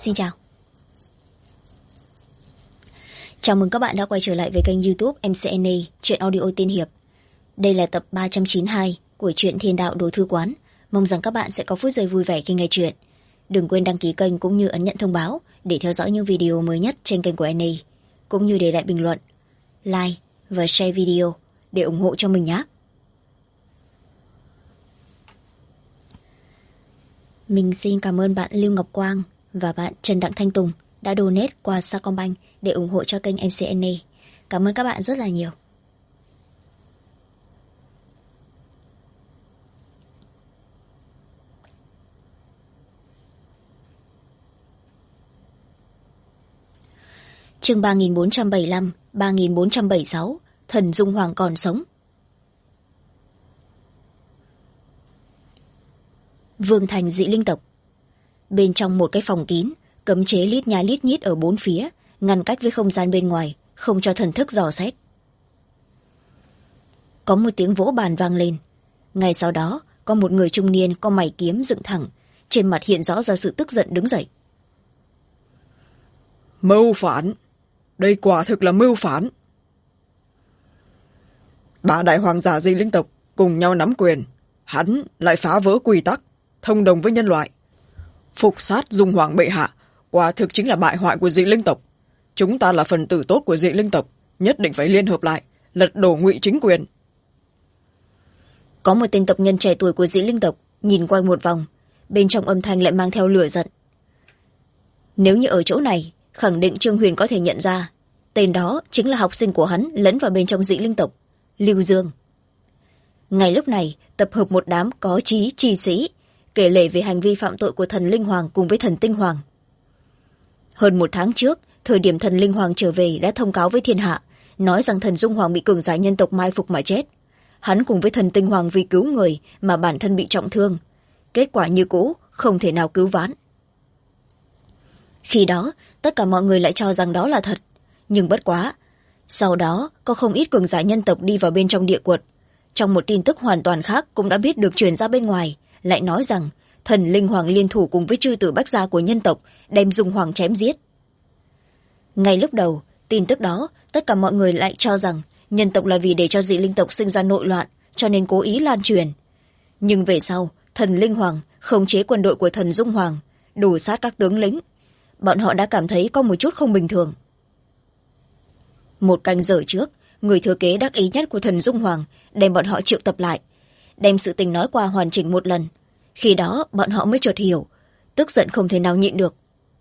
Xin chào. Chào mừng các bạn đã quay trở lại với kênh YouTube MCNA Truyện Audio Tiên Hiệp. Đây là tập 392 của truyện Thiên Đạo Đồ Thư Quán. Mong rằng các bạn sẽ có phút giây vui vẻ khi nghe truyện. Đừng quên đăng ký kênh cũng như ấn nhận thông báo để theo dõi những video mới nhất trên kênh của NA, cũng như để lại bình luận, like và share video để ủng hộ cho mình nhé. Mình xin cảm ơn bạn Lưu Ngọc Quang và bạn Trần Đặng Thanh Tùng đã donate qua Sacombank để ủng hộ cho kênh MCNA. Cảm ơn các bạn rất là nhiều. Chương 3475, 3476, Thần Dung Hoàng còn sống. Vương thành dị linh tộc. Bên trong một cái phòng kín, cấm chế lít nha lít nhít ở bốn phía, ngăn cách với không gian bên ngoài, không cho thần thức dò xét. Có một tiếng vỗ bàn vang lên. Ngay sau đó, có một người trung niên có mày kiếm dựng thẳng, trên mặt hiện rõ ra sự tức giận đứng dậy. Mưu phản! Đây quả thực là mưu phản! Ba đại hoàng giả dị linh tộc cùng nhau nắm quyền, hắn lại phá vỡ quy tắc, thông đồng với nhân loại. Phục sát Dung Hoàng bệ hạ, quả thực chính là bại hoại của dị linh tộc. Chúng ta là phần tử tốt của dị linh tộc, nhất định phải liên hợp lại, lật đổ Ngụy chính quyền. Có một tên tộc nhân trẻ tuổi của dị linh tộc nhìn quanh một vòng, bên trong âm thanh lại mang theo lửa giận. Nếu như ở chỗ này, khẳng định Trương Huyền có thể nhận ra, tên đó chính là học sinh của hắn lẫn vào bên trong dị linh tộc, Lưu Dương. Ngay lúc này, tập hợp một đám có chí chi sĩ, kể lể về hành vi phạm tội của thần Linh Hoàng cùng với thần Tinh Hoàng. Hơn một tháng trước, thời điểm thần Linh Hoàng trở về đã thông cáo với thiên hạ, nói rằng thần Dung Hoàng bị cường giả nhân tộc mai phục mà chết. Hắn cùng với thần Tinh Hoàng vì cứu người mà bản thân bị trọng thương. Kết quả như cũ, không thể nào cứu vãn. Khi đó, tất cả mọi người lại cho rằng đó là thật. Nhưng bất quá. Sau đó, có không ít cường giả nhân tộc đi vào bên trong địa quật. Trong một tin tức hoàn toàn khác cũng đã biết được truyền ra bên ngoài, lại nói rằng thần Linh Hoàng liên thủ cùng với chư tử bách gia của nhân tộc đem Dung Hoàng chém giết. Ngay lúc đầu, tin tức đó, tất cả mọi người lại cho rằng nhân tộc là vì để cho dị linh tộc sinh ra nội loạn, cho nên cố ý lan truyền. Nhưng về sau, thần Linh Hoàng khống chế quân đội của thần Dung Hoàng, đổ sát các tướng lĩnh. Bọn họ đã cảm thấy có một chút không bình thường. Một canh giờ trước, người thừa kế đắc ý nhất của thần Dung Hoàng đem bọn họ triệu tập lại, đem sự tình nói qua hoàn chỉnh một lần. Khi đó bọn họ mới chợt hiểu, tức giận không thể nào nhịn được.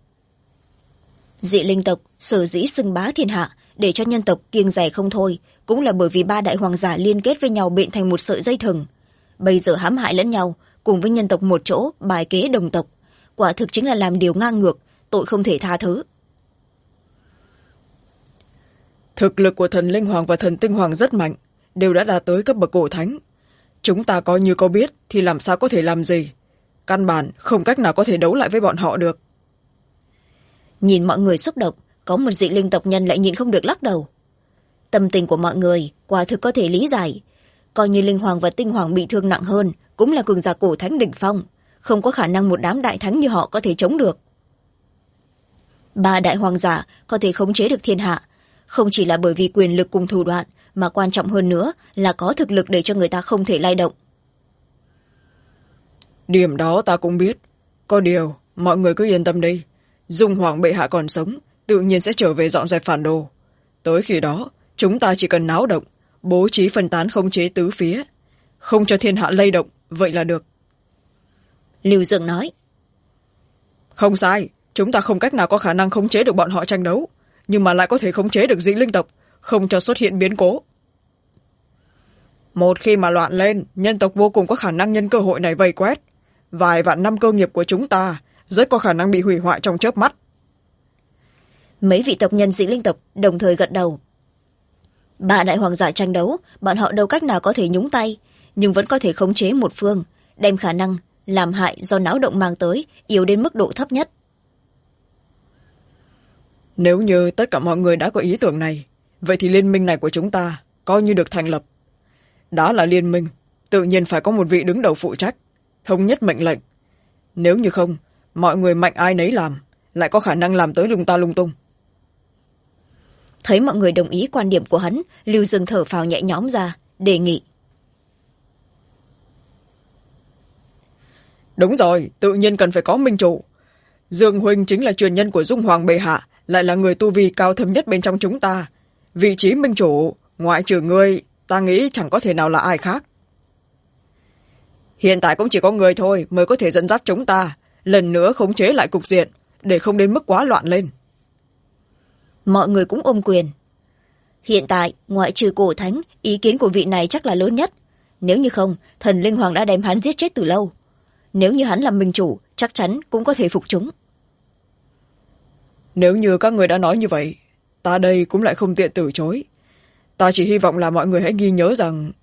Dị linh tộc sở dĩ xưng bá thiên hạ, để cho nhân tộc kiêng dè không thôi, cũng là bởi vì ba đại hoàng giả liên kết với nhau bện thành một sợi dây thừng. Bây giờ hãm hại lẫn nhau, cùng với nhân tộc một chỗ bài kế đồng tộc, quả thực chính là làm điều ngang ngược, tội không thể tha thứ. Thực lực của thần Linh Hoàng và thần Tinh Hoàng rất mạnh, đều đã đạt tới cấp bậc cổ thánh. Chúng ta coi như có biết thì làm sao có thể làm gì. Căn bản không cách nào có thể đấu lại với bọn họ được. Nhìn mọi người xúc động, có một dị linh tộc nhân lại nhìn không được lắc đầu. Tâm tình của mọi người quả thực có thể lý giải. Coi như Linh Hoàng và Tinh Hoàng bị thương nặng hơn, cũng là cường giả cổ thánh đỉnh phong, không có khả năng một đám đại thánh như họ có thể chống được. Ba đại hoàng giả có thể khống chế được thiên hạ, không chỉ là bởi vì quyền lực cùng thủ đoạn, mà quan trọng hơn nữa là có thực lực để cho người ta không thể lay động. Điểm đó ta cũng biết. Có điều, mọi người cứ yên tâm đi. Dung Hoàng bệ hạ còn sống, tự nhiên sẽ trở về dọn dẹp phản đồ. Tới khi đó, chúng ta chỉ cần náo động, bố trí phân tán khống chế tứ phía, không cho thiên hạ lay động, vậy là được. Lưu Dương nói. Không sai, chúng ta không cách nào có khả năng khống chế được bọn họ tranh đấu, nhưng mà lại có thể khống chế được dị linh tộc, không cho xuất hiện biến cố. Một khi mà loạn lên, nhân tộc vô cùng có khả năng nhân cơ hội này vây quét. Vài vạn năm cơ nghiệp của chúng ta rất có khả năng bị hủy hoại trong chớp mắt. Mấy vị tộc nhân dị linh tộc đồng thời gật đầu. Ba đại hoàng giả tranh đấu, bọn họ đâu cách nào có thể nhúng tay, nhưng vẫn có thể khống chế một phương, đem khả năng làm hại do náo động mang tới yếu đến mức độ thấp nhất. Nếu như tất cả mọi người đã có ý tưởng này, vậy thì liên minh này của chúng ta coi như được thành lập. Đã là liên minh, tự nhiên phải có một vị đứng đầu phụ trách, thống nhất mệnh lệnh. Nếu như không, mọi người mạnh ai nấy làm, lại có khả năng làm tới lung ta lung tung. Thấy mọi người đồng ý quan điểm của hắn, Lưu Dương thở phào nhẹ nhõm ra, đề nghị. Đúng rồi, tự nhiên cần phải có minh chủ. Dương huynh chính là truyền nhân của Dung Hoàng bệ hạ, lại là người tu vi cao thâm nhất bên trong chúng ta. Vị trí minh chủ, ngoại trừ ngươi, ta nghĩ chẳng có thể nào là ai khác. Hiện tại cũng chỉ có người thôi mới có thể dẫn dắt chúng ta, lần nữa khống chế lại cục diện, để không đến mức quá loạn lên. Mọi người cũng ôm quyền. Hiện tại, ngoại trừ cổ thánh, ý kiến của vị này chắc là lớn nhất. Nếu như không, thần linh hoàng đã đem hắn giết chết từ lâu. Nếu như hắn làm minh chủ, chắc chắn cũng có thể phục chúng. Nếu như các người đã nói như vậy, ta đây cũng lại không tiện từ chối. Ta chỉ hy vọng là mọi người hãy ghi nhớ rằng...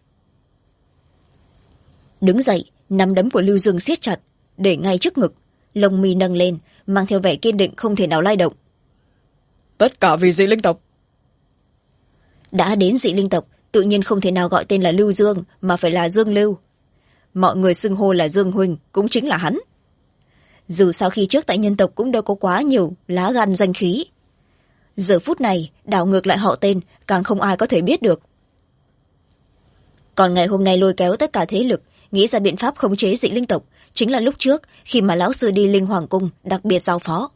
Đứng dậy, nắm đấm của Lưu Dương siết chặt, để ngay trước ngực, lông mi nâng lên, mang theo vẻ kiên định không thể nào lay động. Tất cả vì dị linh tộc. Đã đến dị linh tộc, tự nhiên không thể nào gọi tên là Lưu Dương, mà phải là Dương Lưu. Mọi người xưng hô là Dương huynh, cũng chính là hắn. Dù sao khi trước tại nhân tộc cũng đâu có quá nhiều lá gan danh khí. Giờ phút này, đảo ngược lại họ tên, càng không ai có thể biết được. Còn ngày hôm nay lôi kéo tất cả thế lực, nghĩ ra biện pháp khống chế dị linh tộc, chính là lúc trước khi mà lão sư đi Linh Hoàng Cung đặc biệt giao phó.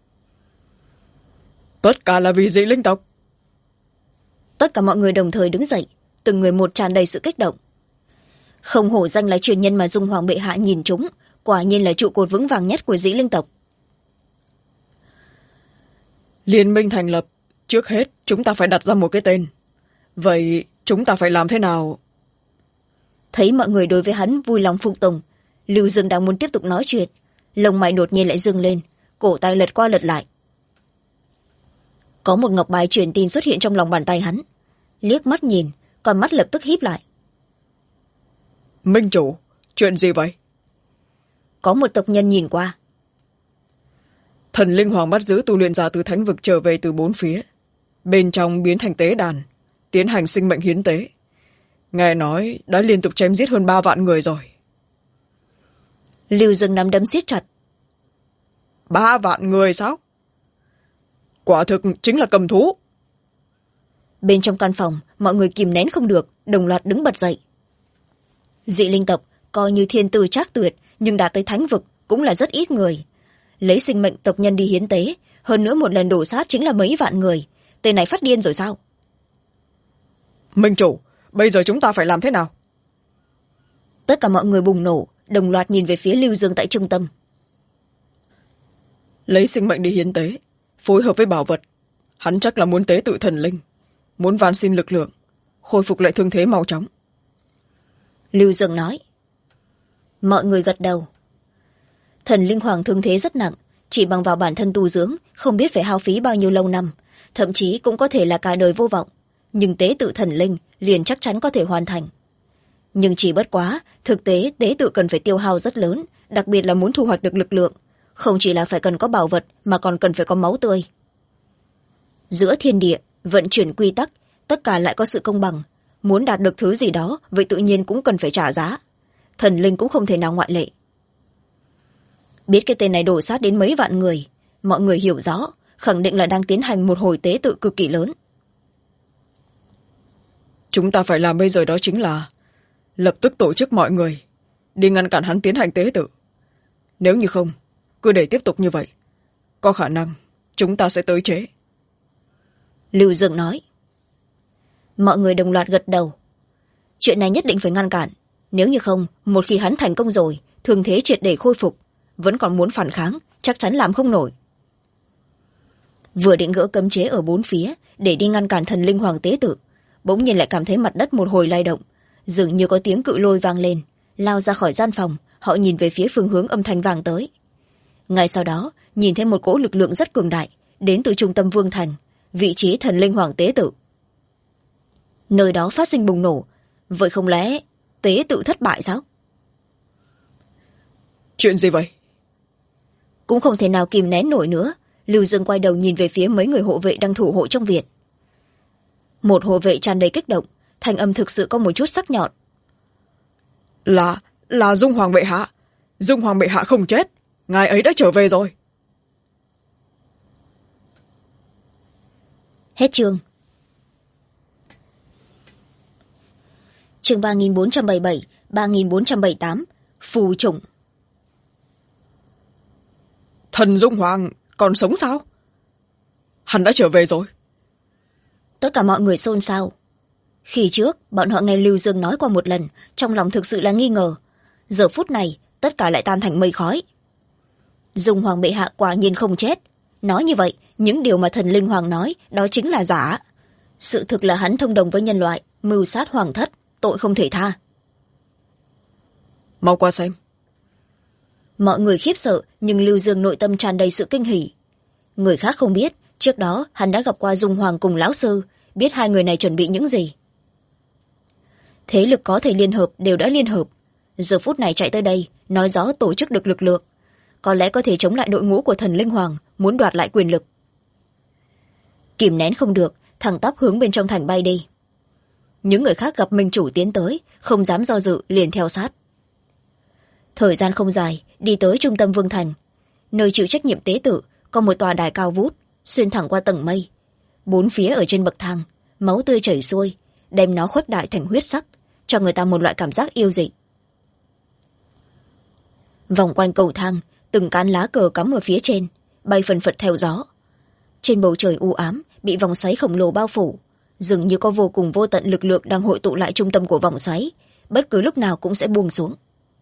Tất cả là vì dị linh tộc. Tất cả mọi người đồng thời đứng dậy, từng người một tràn đầy sự kích động. Không hổ danh là truyền nhân mà Dung Hoàng bệ hạ nhìn chúng, quả nhiên là trụ cột vững vàng nhất của dị linh tộc. Liên minh thành lập, trước hết chúng ta phải đặt ra một cái tên. Vậy chúng ta phải làm thế nào? Thấy mọi người đối với hắn vui lòng phục tùng, Lưu Dương đang muốn tiếp tục nói chuyện, lông mày đột nhiên lại dương lên, cổ tay lật qua lật lại. Có một ngọc bài truyền tin xuất hiện trong lòng bàn tay hắn, liếc mắt nhìn, con mắt lập tức híp lại. Minh chủ, chuyện gì vậy? Có một tộc nhân nhìn qua. Thần linh hoàng bắt giữ tu luyện giả từ thánh vực trở về từ 4 phía, bên trong biến thành tế đàn, tiến hành sinh mệnh hiến tế. Nghe nói đã liên tục chém giết hơn 3 vạn người rồi. Lưu Dương nắm đấm siết chặt. 3 vạn người sao? Quả thực chính là cầm thú. Bên trong căn phòng, mọi người kìm nén không được, đồng loạt đứng bật dậy. Dị linh tộc coi như thiên tư trác tuyệt, nhưng đạt tới thánh vực cũng là rất ít người. Lấy sinh mệnh tộc nhân đi hiến tế, hơn nữa một lần đổ sát chính là mấy vạn người. Tên này phát điên rồi sao? Minh chủ, bây giờ chúng ta phải làm thế nào? Tất cả mọi người bùng nổ, đồng loạt nhìn về phía Lưu Dương tại trung tâm. Lấy sinh mệnh đi hiến tế, phối hợp với bảo vật. Hắn chắc là muốn tế tự thần linh, muốn van xin lực lượng, khôi phục lại thương thế mau chóng. Lưu Dương nói. Mọi người gật đầu. Thần linh hoàng thương thế rất nặng, chỉ bằng vào bản thân tu dưỡng, không biết phải hao phí bao nhiêu lâu năm, thậm chí cũng có thể là cả đời vô vọng. Nhưng tế tự thần linh liền chắc chắn có thể hoàn thành. Nhưng chỉ bất quá, thực tế tế tự cần phải tiêu hao rất lớn, đặc biệt là muốn thu hoạch được lực lượng. Không chỉ là phải cần có bảo vật, mà còn cần phải có máu tươi. Giữa thiên địa, vận chuyển quy tắc, tất cả lại có sự công bằng. Muốn đạt được thứ gì đó, vậy tự nhiên cũng cần phải trả giá. Thần linh cũng không thể nào ngoại lệ. Biết cái tên này đổ sát đến mấy vạn người, mọi người hiểu rõ, khẳng định là đang tiến hành một hồi tế tự cực kỳ lớn. Chúng ta phải làm bây giờ đó chính là lập tức tổ chức mọi người đi ngăn cản hắn tiến hành tế tự. Nếu như không, cứ để tiếp tục như vậy, có khả năng chúng ta sẽ tới chế. Lưu Dương nói. Mọi người đồng loạt gật đầu. Chuyện này nhất định phải ngăn cản. Nếu như không, một khi hắn thành công rồi, thương thế triệt để khôi phục, vẫn còn muốn phản kháng, chắc chắn làm không nổi. Vừa định gỡ cấm chế ở 4 phía để đi ngăn cản thần linh hoàng tế tự, bỗng nhiên lại cảm thấy mặt đất một hồi lay động, dường như có tiếng cự lôi vang lên. Lao ra khỏi gian phòng, họ nhìn về phía phương hướng âm thanh vang tới. Ngay sau đó, nhìn thấy một cỗ lực lượng rất cường đại đến từ trung tâm vương thành, vị trí thần linh hoàng tế tự. Nơi đó phát sinh bùng nổ, vậy không lẽ tế tự thất bại sao? Chuyện gì vậy? Cũng không thể nào kìm nén nổi nữa, Lưu Dương quay đầu nhìn về phía mấy người hộ vệ đang thủ hộ trong viện. Một hộ vệ tràn đầy kích động, thanh âm thực sự có một chút sắc nhọn. Là Dung Hoàng bệ hạ. Dung Hoàng bệ hạ không chết, ngài ấy đã trở về rồi. Hết chương. Chương 3477, 3478, phù chủng. Thần Dung Hoàng còn sống sao? Hắn đã trở về rồi. Tất cả mọi người xôn xao. Khi trước bọn họ nghe Lưu Dương nói qua một lần, trong lòng thực sự là nghi ngờ. Giờ phút này tất cả lại tan thành mây khói. Dung Hoàng bệ hạ quả nhiên không chết. Nói như vậy, những điều mà thần Linh Hoàng nói đó chính là giả. Sự thực là hắn thông đồng với nhân loại, mưu sát hoàng thất, tội không thể tha. Mau qua xem. Mọi người khiếp sợ, nhưng Lưu Dương nội tâm tràn đầy sự kinh hỉ. Người khác không biết, trước đó hắn đã gặp qua Dung Hoàng cùng lão sư, biết hai người này chuẩn bị những gì. Thế lực có thể liên hợp đều đã liên hợp. Giờ phút này chạy tới đây, nói rõ tổ chức được lực lượng. Có lẽ có thể chống lại đội ngũ của thần Linh Hoàng, muốn đoạt lại quyền lực. Kìm nén không được, thẳng tắp hướng bên trong thành bay đi. Những người khác gặp minh chủ tiến tới, không dám do dự, liền theo sát. Thời gian không dài, đi tới trung tâm vương thành. Nơi chịu trách nhiệm tế tự, có một tòa đài cao vút, xuyên thẳng qua tầng mây. Bốn phía ở trên bậc thang, máu tươi chảy xuôi, đem nó khuếch đại thành huyết sắc, cho người ta một loại cảm giác yêu dị. Vòng quanh cầu thang, từng cán lá cờ cắm ở phía trên, bay phần phật theo gió. Trên bầu trời u ám, bị vòng xoáy khổng lồ bao phủ, dường như có vô cùng vô tận lực lượng đang hội tụ lại trung tâm của vòng xoáy, bất cứ lúc nào cũng sẽ buông xuống.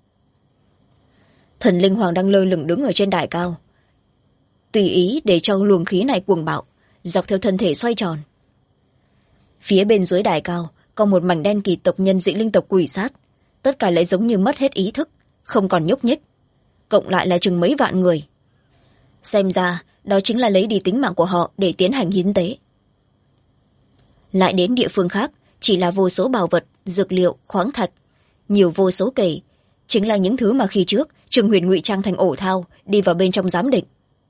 Thần Linh Hoàng đang lơ lửng đứng ở trên đài cao, tùy ý để cho luồng khí này cuồng bạo, dọc theo thân thể xoay tròn. Phía bên dưới đài cao có một mảnh đen kịt tộc nhân dị linh tộc quỷ sát, tất cả lại giống như mất hết ý thức, không còn nhúc nhích, cộng lại là chừng mấy vạn người. Xem ra đó chính là lấy đi tính mạng của họ để tiến hành hiến tế. Lại đến địa phương khác, chỉ là vô số bảo vật, dược liệu, khoáng thạch, nhiều vô số kể, chính là những thứ mà khi trước Trương Huyền ngụy trang thành ổ thao đi vào bên trong giám định.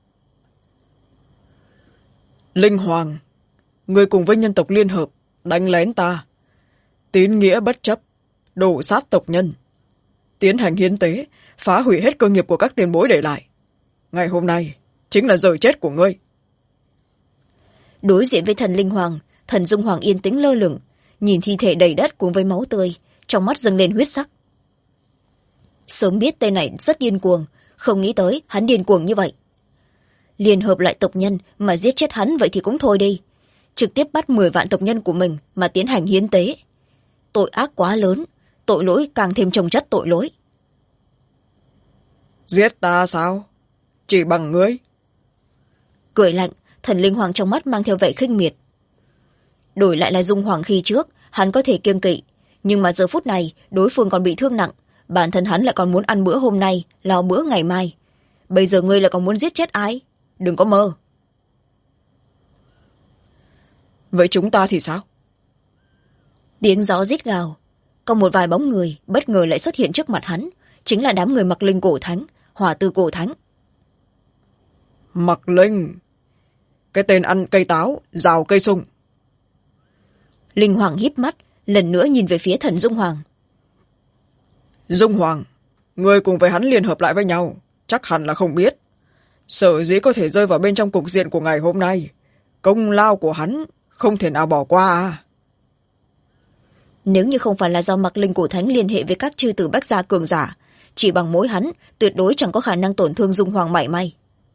Linh Hoàng, người cùng với nhân tộc liên hợp đánh lén ta, tín nghĩa bất chấp, đổ sát tộc nhân, tiến hành hiến tế, phá hủy hết cơ nghiệp của các tiền bối để lại. Ngày hôm nay chính là giờ chết của ngươi. Đối diện với thần Linh Hoàng, thần Dung Hoàng yên tĩnh lơ lửng, nhìn thi thể đầy đất cùng với máu tươi, trong mắt dâng lên huyết sắc. Sớm biết tên này rất điên cuồng, không nghĩ tới hắn điên cuồng như vậy. Liên hợp lại tộc nhân mà giết chết hắn vậy thì cũng thôi đi, trực tiếp bắt 10 vạn tộc nhân của mình mà tiến hành hiến tế. Tội ác quá lớn, tội lỗi càng thêm chồng chất tội lỗi. Giết ta sao? Chỉ bằng ngươi? Cười lạnh, thần Linh Hoàng trong mắt mang theo vẻ khinh miệt. Đổi lại là Dung Hoàng khi trước, hắn có thể kiêng kỵ, nhưng mà giờ phút này đối phương còn bị thương nặng, bản thân hắn lại còn muốn ăn bữa hôm nay, lo bữa ngày mai. Bây giờ ngươi lại còn muốn giết chết ai? Đừng có mơ. Vậy chúng ta thì sao? Tiếng gió rít gào, có một vài bóng người bất ngờ lại xuất hiện trước mặt hắn, chính là đám người Mặc Linh cổ thánh, Hỏa Tư cổ thánh. Mặc Linh, cái tên ăn cây táo, rào cây sung. Linh Hoàng híp mắt, lần nữa nhìn về phía thần Dung Hoàng. Dung Hoàng, người cùng với hắn liên hợp lại với nhau, chắc hẳn là không biết. Sở dĩ có thể rơi vào bên trong cục diện của ngày hôm nay, công lao của hắn không thể nào bỏ qua à. Nếu như không phải là do Mặc Linh cổ thánh liên hệ với các chư tử bách gia cường giả, chỉ bằng mối hắn tuyệt đối chẳng có khả năng tổn thương Dung Hoàng mảy may.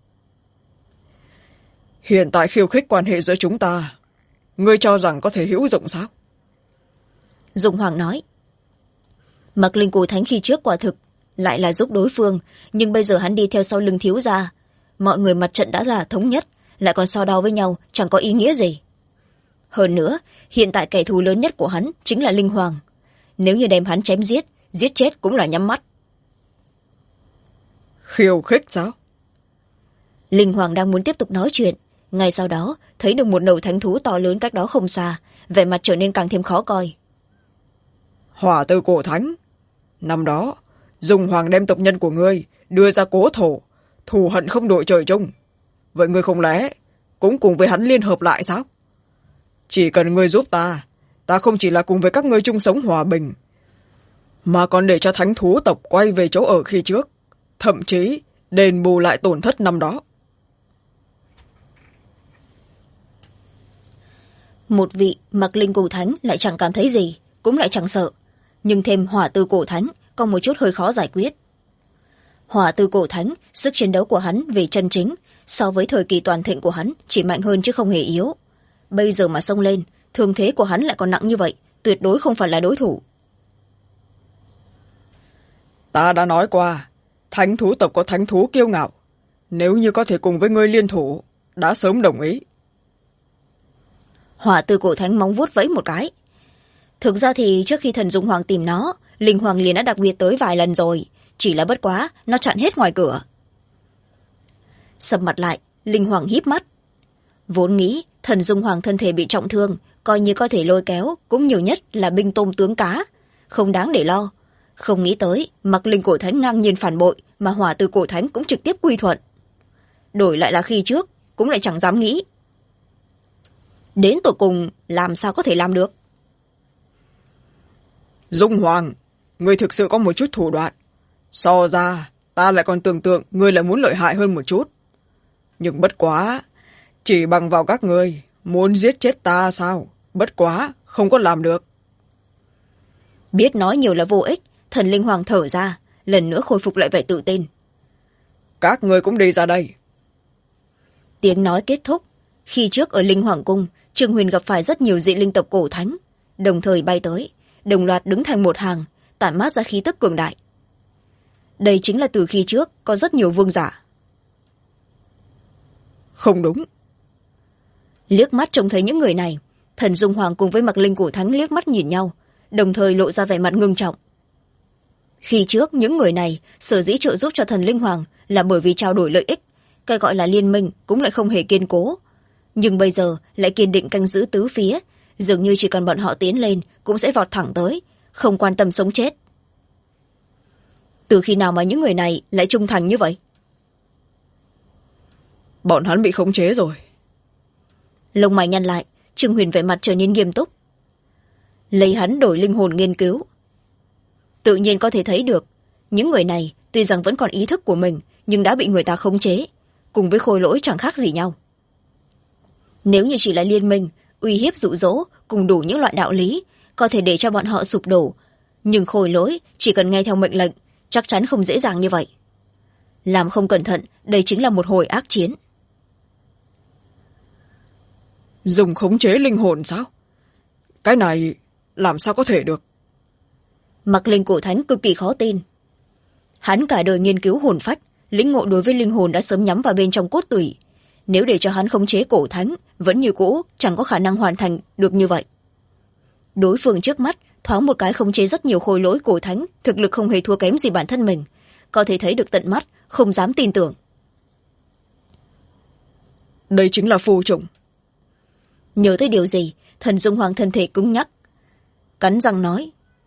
Hiện tại khiêu khích quan hệ giữa chúng ta, ngươi cho rằng có thể hữu dụng sao? Dung Hoàng nói. Mặc Linh cổ thánh khi trước quả thực lại là giúp đối phương, nhưng bây giờ hắn đi theo sau lưng thiếu gia, mọi người mặt trận đã là thống nhất, lại còn so đo với nhau chẳng có ý nghĩa gì. Hơn nữa, hiện tại kẻ thù lớn nhất của hắn chính là Linh Hoàng. Nếu như đem hắn chém giết, giết chết cũng là nhắm mắt. Khiêu khích sao? Linh Hoàng đang muốn tiếp tục nói chuyện, ngay sau đó thấy được một đầu thánh thú to lớn cách đó không xa, vẻ mặt trở nên càng thêm khó coi. Hỏa Tư cổ thánh, năm đó Dung Hoàng đem tộc nhân của ngươi đưa ra cố thổ, thù hận không đội trời chung. Vậy ngươi không lẽ cũng cùng với hắn liên hợp lại sao? Chỉ cần ngươi giúp ta, ta không chỉ là cùng với các ngươi chung sống hòa bình, mà còn để cho thánh thú tộc quay về chỗ ở khi trước, thậm chí đền bù lại tổn thất năm đó. một vị mặc linh cổ thánh lại chẳng cảm thấy gì, cũng lại chẳng sợ, nhưng thêm hỏa tư cổ thánh có một chút hơi khó giải quyết. Hỏa tư cổ thánh, sức chiến đấu của hắn về chân chính so với thời kỳ toàn thịnh của hắn chỉ mạnh hơn chứ không hề yếu. Bây giờ mà xông lên, thương thế của hắn lại còn nặng như vậy, tuyệt đối không phải là đối thủ. Ta đã nói qua, thánh thú tộc có thánh thú kiêu ngạo, nếu như có thể cùng với ngươi liên thủ, đã sớm đồng ý. Hỏa tư cổ thánh móng vuốt vẫy một cái. Thực ra thì trước khi thần Dung Hoàng tìm nó, linh hoàng liền đã đặc biệt tới vài lần rồi, chỉ là bất quá nó chặn hết ngoài cửa. Sầm mặt lại, linh hoàng híp mắt. Vốn nghĩ thần Dung Hoàng thân thể bị trọng thương, coi như có thể lôi kéo cũng nhiều nhất là binh tôm tướng cá, không đáng để lo. Không nghĩ tới mặc linh cổ thánh ngang nhiên phản bội, mà hỏa tư cổ thánh cũng trực tiếp quy thuận. Đổi lại là khi trước cũng lại chẳng dám nghĩ. Đến tột cùng làm sao có thể làm được. Dung Hoàng, ngươi thực sự có một chút thủ đoạn. So ra ta lại còn tưởng tượng ngươi lại muốn lợi hại hơn một chút. Nhưng bất quá, chỉ bằng vào các ngươi muốn giết chết ta sao? Bất quá không có làm được. Biết nói nhiều là vô ích, thần linh hoàng thở ra, lần nữa khôi phục lại vẻ tự tin. Các ngươi cũng đi ra đây. Tiếng nói kết thúc. Khi trước ở linh hoàng cung, Trương Huyền gặp phải rất nhiều dị linh tộc cổ thánh, đồng thời bay tới, đồng loạt đứng thành một hàng, tản mát ra khí tức cường đại. Đây chính là từ khi trước có rất nhiều vương giả. Không đúng. Liếc mắt trông thấy những người này, thần Dung Hoàng cùng với mặc linh cổ thánh liếc mắt nhìn nhau, đồng thời lộ ra vẻ mặt ngưng trọng. Khi trước những người này sở dĩ trợ giúp cho thần linh hoàng là bởi vì trao đổi lợi ích, cái gọi là liên minh cũng lại không hề kiên cố, nhưng bây giờ lại kiên định canh giữ tứ phía, dường như chỉ cần bọn họ tiến lên cũng sẽ vọt thẳng tới, không quan tâm sống chết. Từ khi nào mà những người này lại trung thành như vậy? Bọn hắn bị khống chế rồi. Lông mày nhăn lại, Trương Huyền vẻ mặt trở nên nghiêm túc. Lấy hắn đổi linh hồn nghiên cứu, tự nhiên có thể thấy được những người này tuy rằng vẫn còn ý thức của mình, nhưng đã bị người ta khống chế, cùng với khôi lỗi chẳng khác gì nhau. Nếu như chỉ là liên minh, uy hiếp dụ dỗ cùng đủ những loại đạo lý có thể để cho bọn họ sụp đổ, nhưng khôi lỗi chỉ cần nghe theo mệnh lệnh chắc chắn không dễ dàng như vậy. Làm không cẩn thận, đây chính là một hồi ác chiến. Dùng khống chế linh hồn sao? Cái này làm sao có thể được? Mặc linh cổ thánh cực kỳ khó tin. Hắn cả đời nghiên cứu hồn phách, lĩnh ngộ đối với linh hồn đã sớm nhắm vào bên trong cốt tủy. Nếu để cho hắn khống chế cổ thánh, vẫn như cũ chẳng có khả năng hoàn thành được như vậy. Đối phương trước mắt thoáng một cái khống chế rất nhiều khối lỗi cổ thánh, thực lực không hề thua kém gì bản thân mình, có thể thấy được tận mắt, không dám tin tưởng. Đây chính là phù trùng. Nhớ tới điều gì, thần Dung Hoàng thân thể cứng nhắc, cắn răng nói.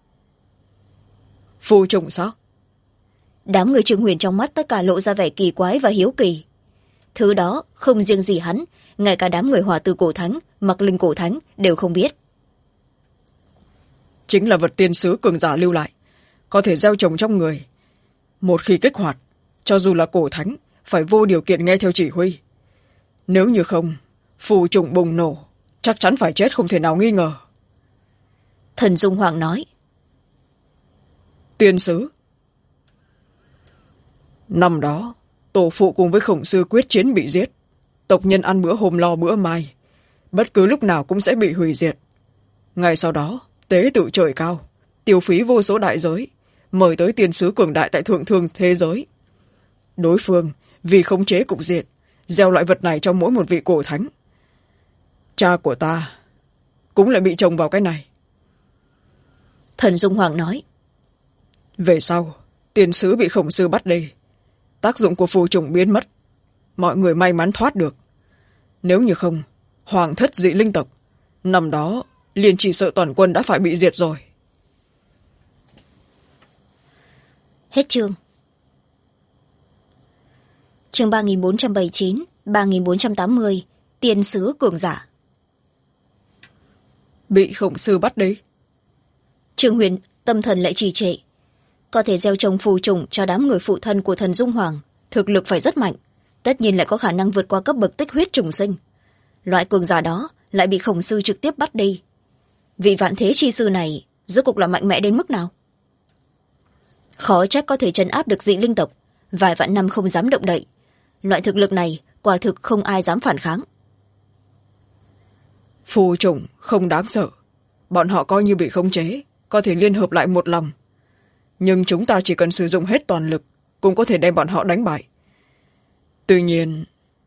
Phù trùng sao? Đám người Trương Huyền trong mắt tất cả lộ ra vẻ kỳ quái và hiếu kỳ. Thứ đó không riêng gì hắn, ngay cả đám người hỏa tư cổ thánh, mặc linh cổ thánh đều không biết. Chính là vật tiên sứ cường giả lưu lại, có thể gieo trồng trong người. Một khi kích hoạt, cho dù là cổ thánh phải vô điều kiện nghe theo chỉ huy. Nếu như không, phù trùng bùng nổ, chắc chắn phải chết không thể nào nghi ngờ. Thần Dung Hoàng nói. Tiên sứ. Năm đó, tổ phụ cùng với khổng sư quyết chiến bị giết. Tộc nhân ăn bữa hôm lo bữa mai. Bất cứ lúc nào cũng sẽ bị hủy diệt. Ngày sau đó, tế tự trời cao, tiêu phí vô số đại giới, mời tới tiên sứ cường đại tại thượng thương thế giới. Đối phương vì khống chế cục diện, gieo loại vật này cho mỗi một vị cổ thánh. Cha của ta cũng lại bị trồng vào cái này. Thần Dung Hoàng nói. Về sau, tiên sứ bị khổng sư bắt đi. Tác dụng của phù trùng biến mất. Mọi người may mắn thoát được. Nếu như không, hoàng thất dị linh tộc, năm đó liền chỉ sợ toàn quân đã phải bị diệt rồi. Hết chương. Chương 3479, 3480, tiên sứ cường giả. Bị khổng sư bắt đi. Trương Huyền tâm thần lại trì trệ. Có thể gieo trồng phù trùng cho đám người phụ thân của thần Dung Hoàng, thực lực phải rất mạnh, tất nhiên lại có khả năng vượt qua cấp bậc tích huyết trùng sinh. Loại cường giả đó lại bị khổng sư trực tiếp bắt đi. Vị vạn thế chi sư này rốt cuộc là mạnh mẽ đến mức nào? Khó trách có thể trấn áp được dị linh tộc, vài vạn năm không dám động đậy. Loại thực lực này quả thực không ai dám phản kháng. Phù chủng không đáng sợ, bọn họ coi như bị khống chế, có thể liên hợp lại một lòng. Nhưng chúng ta chỉ cần sử dụng hết toàn lực cũng có thể đem bọn họ đánh bại. Tuy nhiên...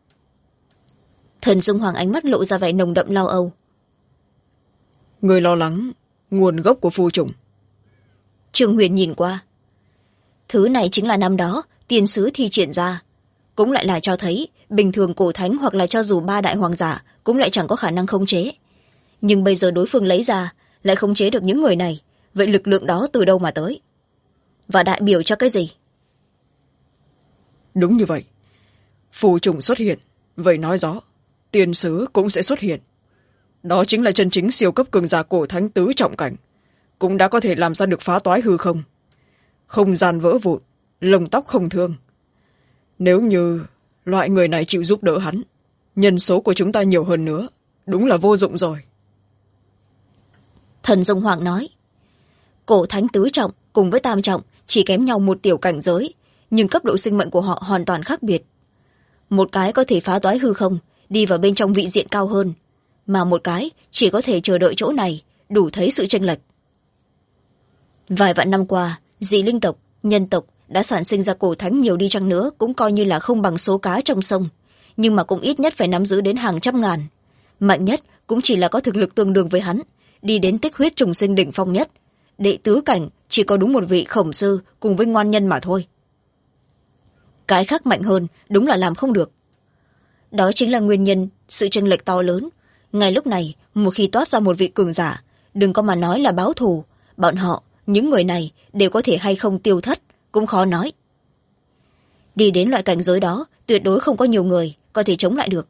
Thần Dung Hoàng ánh mắt lộ ra vẻ nồng đậm lo âu. Người lo lắng nguồn gốc của phù chủng. Trương Huyền nhìn qua. Thứ này chính là năm đó tiên sứ thi triển ra, cũng lại là cho thấy bình thường cổ thánh hoặc là cho dù ba đại hoàng giả cũng lại chẳng có khả năng khống chế. Nhưng bây giờ đối phương lấy ra lại khống chế được những người này, vậy lực lượng đó từ đâu mà tới? Và đại biểu cho cái gì? Đúng như vậy. Phù chủng xuất hiện, vậy nói rõ tiên sứ cũng sẽ xuất hiện. Đó chính là chân chính siêu cấp cường giả cổ thánh tứ trọng cảnh, cũng đã có thể làm ra được phá toái hư không. Không gian vỡ vụn, lông tóc không thương. Nếu như loại người này chịu giúp đỡ hắn, nhân số của chúng ta nhiều hơn nữa, đúng là vô dụng rồi. Thần Dung Hoàng nói, cổ thánh tứ trọng cùng với tam trọng chỉ kém nhau một tiểu cảnh giới, nhưng cấp độ sinh mệnh của họ hoàn toàn khác biệt. Một cái có thể phá toái hư không, đi vào bên trong vị diện cao hơn, mà một cái chỉ có thể chờ đợi chỗ này, đủ thấy sự chênh lệch. Vài vạn năm qua, dị linh tộc, nhân tộc đã sản sinh ra cổ thánh nhiều đi chăng nữa cũng coi như là không bằng số cá trong sông, nhưng mà cũng ít nhất phải nắm giữ đến hàng trăm ngàn. Mạnh nhất cũng chỉ là có thực lực tương đương với hắn, đi đến tích huyết trùng sinh đỉnh phong nhất. Đệ tứ cảnh chỉ có đúng một vị khổng sư cùng với ngoan nhân mà thôi. Cái khác mạnh hơn đúng là làm không được. Đó chính là nguyên nhân sự chênh lệch to lớn. Ngay lúc này, một khi toát ra một vị cường giả, đừng có mà nói là báo thù, bọn họ, những người này đều có thể hay không tiêu thất, cũng khó nói. Đi đến loại cảnh giới đó, tuyệt đối không có nhiều người có thể chống lại được.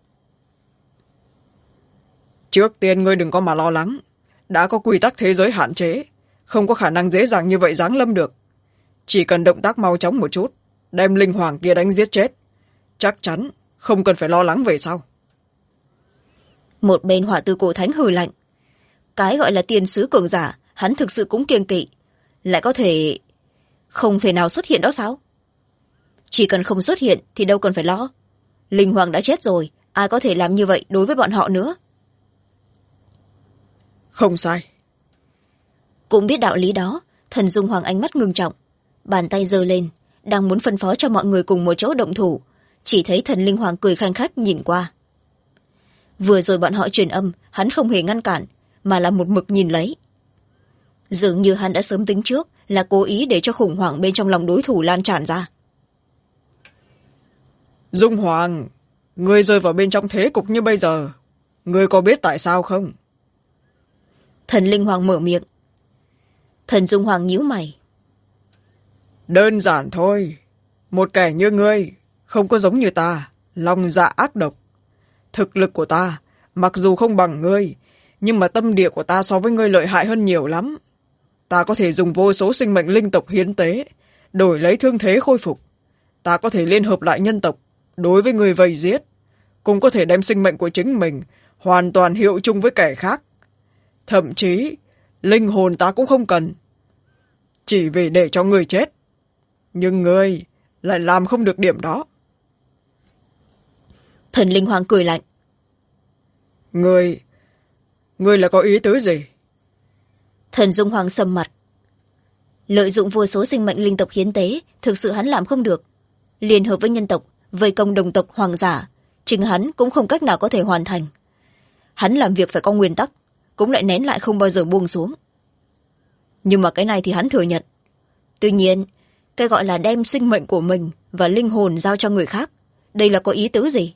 Trước tiên ngươi đừng có mà lo lắng, đã có quy tắc thế giới hạn chế, không có khả năng dễ dàng như vậy giáng lâm được. Chỉ cần động tác mau chóng một chút, đem linh hoàng kia đánh giết chết, chắc chắn không cần phải lo lắng về sau. Một bên hỏa tư cổ thánh hừ lạnh. Cái gọi là tiên sứ cường giả, hắn thực sự cũng kiêng kỵ. Lại có thể... không thể nào xuất hiện đó sao? Chỉ cần không xuất hiện thì đâu cần phải lo. Linh hoàng đã chết rồi, ai có thể làm như vậy đối với bọn họ nữa? Không sai. Cũng biết đạo lý đó, Thần Dung Hoàng ánh mắt ngưng trọng, bàn tay giơ lên, đang muốn phân phó cho mọi người cùng một chỗ động thủ, chỉ thấy Thần Linh Hoàng cười khanh khách nhìn qua. Vừa rồi bọn họ truyền âm, hắn không hề ngăn cản, mà là một mực nhìn lấy. Dường như hắn đã sớm tính trước, là cố ý để cho khủng hoảng bên trong lòng đối thủ lan tràn ra. Dung Hoàng, ngươi rơi vào bên trong thế cục như bây giờ, ngươi có biết tại sao không? Thần Linh Hoàng mở miệng. Thần Dung Hoàng nhíu mày. Đơn giản thôi, một kẻ như ngươi, không có giống như ta, lòng dạ ác độc. Thực lực của ta, mặc dù không bằng ngươi, nhưng mà tâm địa của ta so với ngươi lợi hại hơn nhiều lắm. Ta có thể dùng vô số sinh mệnh linh tộc hiến tế, đổi lấy thương thế khôi phục. Ta có thể liên hợp lại nhân tộc, đối với người vây giết, cũng có thể đem sinh mệnh của chính mình hoàn toàn hiệu chung với kẻ khác. Thậm chí, linh hồn ta cũng không cần. Chỉ vì để cho ngươi chết. Nhưng ngươi lại làm không được điểm đó. Thần Linh Hoàng cười lạnh. Ngươi là có ý tứ gì? Thần Dung Hoàng sầm mặt. Lợi dụng vô số sinh mệnh linh tộc hiến tế, thực sự hắn làm không được. Liên hợp với nhân tộc, vây công đồng tộc hoàng giả, chính hắn cũng không cách nào có thể hoàn thành. Hắn làm việc phải có nguyên tắc, cũng lại nén lại không bao giờ buông xuống. Nhưng mà cái này thì hắn thừa nhận. Tuy nhiên, cái gọi là đem sinh mệnh của mình và linh hồn giao cho người khác, đây là có ý tứ gì?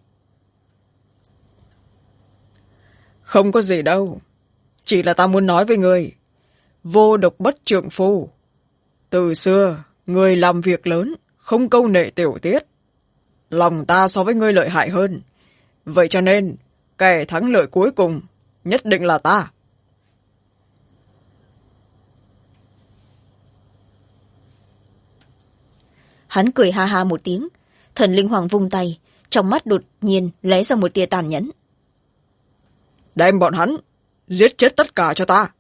Không có gì đâu. Chỉ là ta muốn nói với ngươi, vô độc bất trượng phu. Từ xưa, ngươi làm việc lớn, không câu nệ tiểu tiết. Lòng ta so với ngươi lợi hại hơn. Vậy cho nên, kẻ thắng lợi cuối cùng nhất định là ta. Hắn cười ha ha một tiếng, Thần Linh Hoàng vung tay, trong mắt đột nhiên lóe ra một tia tàn nhẫn. đem bọn hắn giết chết tất cả cho ta.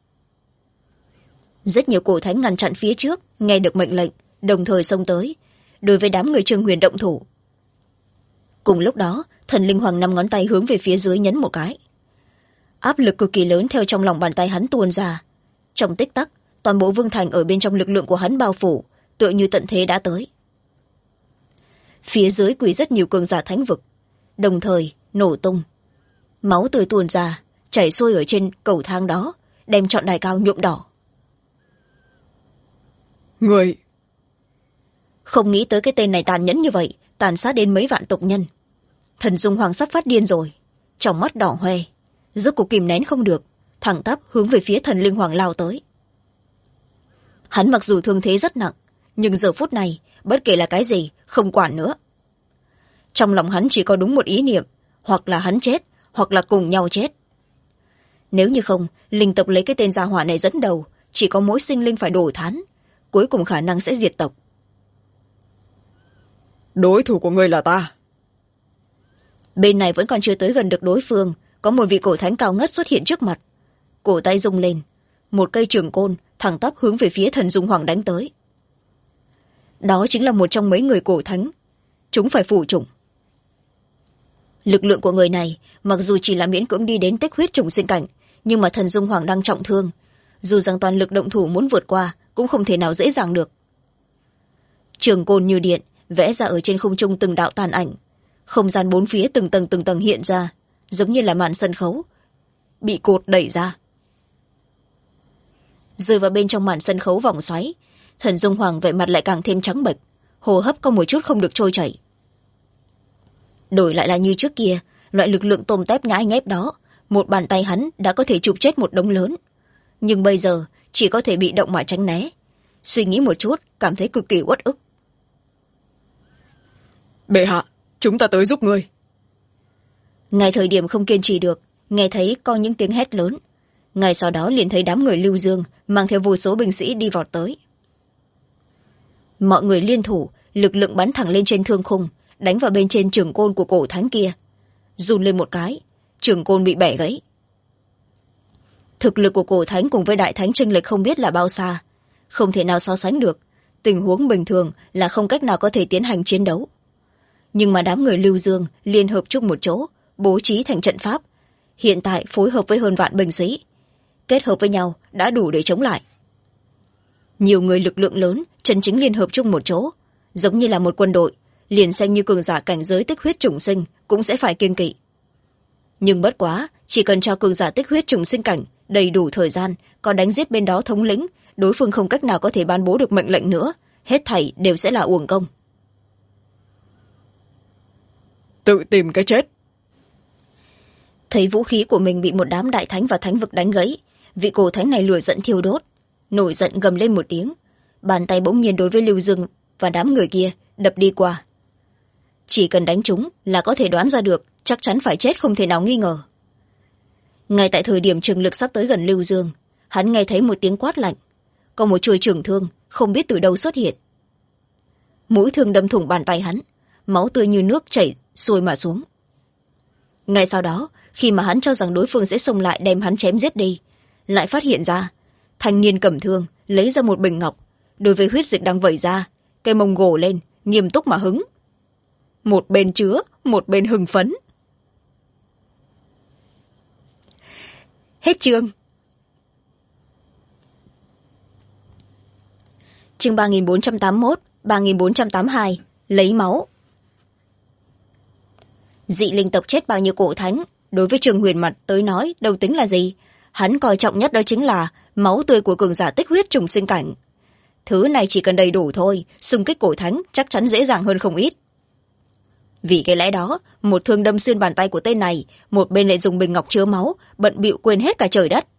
Rất nhiều cổ thánh ngăn chặn phía trước nghe được mệnh lệnh, đồng thời xông tới đối với đám người Trương Huyền động thủ. Cùng lúc đó, thần linh hoàng 5 ngón tay hướng về phía dưới nhấn một cái. Áp lực cực kỳ lớn theo trong lòng bàn tay hắn tuôn ra. Trong tích tắc, toàn bộ vương thành ở bên trong lực lượng của hắn bao phủ, tựa như tận thế đã tới. Phía dưới quỳ rất nhiều cường giả thánh vực, đồng thời nổ tung. Máu tươi tuôn ra, chảy xuôi ở trên cầu thang đó, đem trọn đài cao nhuộm đỏ. Người... Không nghĩ tới cái tên này tàn nhẫn như vậy, tàn sát đến mấy vạn tộc nhân. Thần Dung Hoàng sắp phát điên rồi, trong mắt đỏ hoe, rốt cuộc kìm nén không được, thẳng tắp hướng về phía thần linh hoàng lao tới. Hắn mặc dù thương thế rất nặng, nhưng giờ phút này bất kể là cái gì không quản nữa. Trong lòng hắn chỉ có đúng một ý niệm, hoặc là hắn chết, hoặc là cùng nhau chết. Nếu như không, linh tộc lấy cái tên gia hỏa này dẫn đầu, chỉ có mỗi sinh linh phải đổ thán, cuối cùng khả năng sẽ diệt tộc. Đối thủ của ngươi là ta. Bên này vẫn còn chưa tới gần được đối phương, có một vị cổ thánh cao ngất xuất hiện trước mặt. Cổ tay rung lên, một cây trường côn thẳng tắp hướng về phía thần Dung Hoàng đánh tới. Đó chính là một trong mấy người cổ thánh, chúng phải phủ chủng. Lực lượng của người này mặc dù chỉ là miễn cưỡng đi đến tích huyết trùng sinh cảnh, nhưng mà thần Dung Hoàng đang trọng thương, dù rằng toàn lực động thủ muốn vượt qua cũng không thể nào dễ dàng được. Trường côn như điện vẽ ra ở trên không trung từng đạo tàn ảnh, không gian bốn phía từng tầng hiện ra, giống như là màn sân khấu bị cột đẩy ra. Rơi vào bên trong màn sân khấu vòng xoáy, thần Dung Hoàng vẻ mặt lại càng thêm trắng bệch, hô hấp có một chút không được trôi chảy. Đổi lại là như trước kia, loại lực lượng tôm tép nhãi nhép đó, một bàn tay hắn đã có thể chụp chết một đống lớn, nhưng bây giờ chỉ có thể bị động mà tránh né. Suy nghĩ một chút, cảm thấy cực kỳ uất ức. Bệ hạ, chúng ta tới giúp ngươi. Ngay thời điểm không kiên trì được, nghe thấy có những tiếng hét lớn, ngay sau đó liền thấy đám người Lưu Dương mang theo vô số binh sĩ đi vọt tới. Mọi người liên thủ, lực lượng bắn thẳng lên trên thương khung, đánh vào bên trên trường côn của cổ thánh kia. Run lên một cái, trường côn bị bẻ gãy. Thực lực của cổ thánh cùng với đại thánh chênh lệch không biết là bao xa, không thể nào so sánh được. Tình huống bình thường là không cách nào có thể tiến hành chiến đấu. Nhưng mà đám người Lưu Dương liên hợp chung một chỗ, bố trí thành trận pháp, hiện tại phối hợp với hơn vạn binh sĩ, kết hợp với nhau đã đủ để chống lại. Nhiều người lực lượng lớn chân chính liên hợp chung một chỗ, giống như là một quân đội, liền xem như cường giả cảnh giới tích huyết trùng sinh cũng sẽ phải kiêng kỵ. Nhưng bất quá, chỉ cần cho cường giả tích huyết trùng sinh cảnh đầy đủ thời gian, còn đánh giết bên đó thống lĩnh, đối phương không cách nào có thể ban bố được mệnh lệnh nữa, hết thảy đều sẽ là uổng công. Tự tìm cái chết. Thấy vũ khí của mình bị một đám đại thánh và thánh vực đánh gãy, vị cổ thánh này lửa giận thiêu đốt, nổi giận gầm lên một tiếng, bàn tay bỗng nhiên đối với Lưu Dương và đám người kia đập đi qua. Chỉ cần đánh chúng là có thể đoán ra được chắc chắn phải chết không thể nào nghi ngờ. Ngay tại thời điểm trường lực sắp tới gần Lưu Dương, hắn nghe thấy một tiếng quát lạnh, có một chuôi trường thương không biết từ đâu xuất hiện. Mũi thương đâm thủng bàn tay hắn, máu tươi như nước chảy xuôi mà xuống. Ngay sau đó, khi mà hắn cho rằng đối phương sẽ xông lại đem hắn chém giết đi, lại phát hiện ra thanh niên cầm thương lấy ra một bình ngọc, đối với huyết dịch đang vẩy ra, cây mông gồ lên nghiêm túc mà hứng. Một bên chứa, một bên hưng phấn. Hết chương. Chương 3481, 3482, lấy máu. Dị linh tộc chết bao nhiêu cổ thánh, đối với Trương Huyền mặt tới nói đâu tính là gì. Hắn coi trọng nhất đó chính là máu tươi của cường giả tích huyết trùng sinh cảnh. Thứ này chỉ cần đầy đủ thôi, xung kích cổ thánh chắc chắn dễ dàng hơn không ít. Vì cái lẽ đó, một thương đâm xuyên bàn tay của tên này, một bên lại dùng bình ngọc chứa máu, bận bịu quên hết cả trời đất.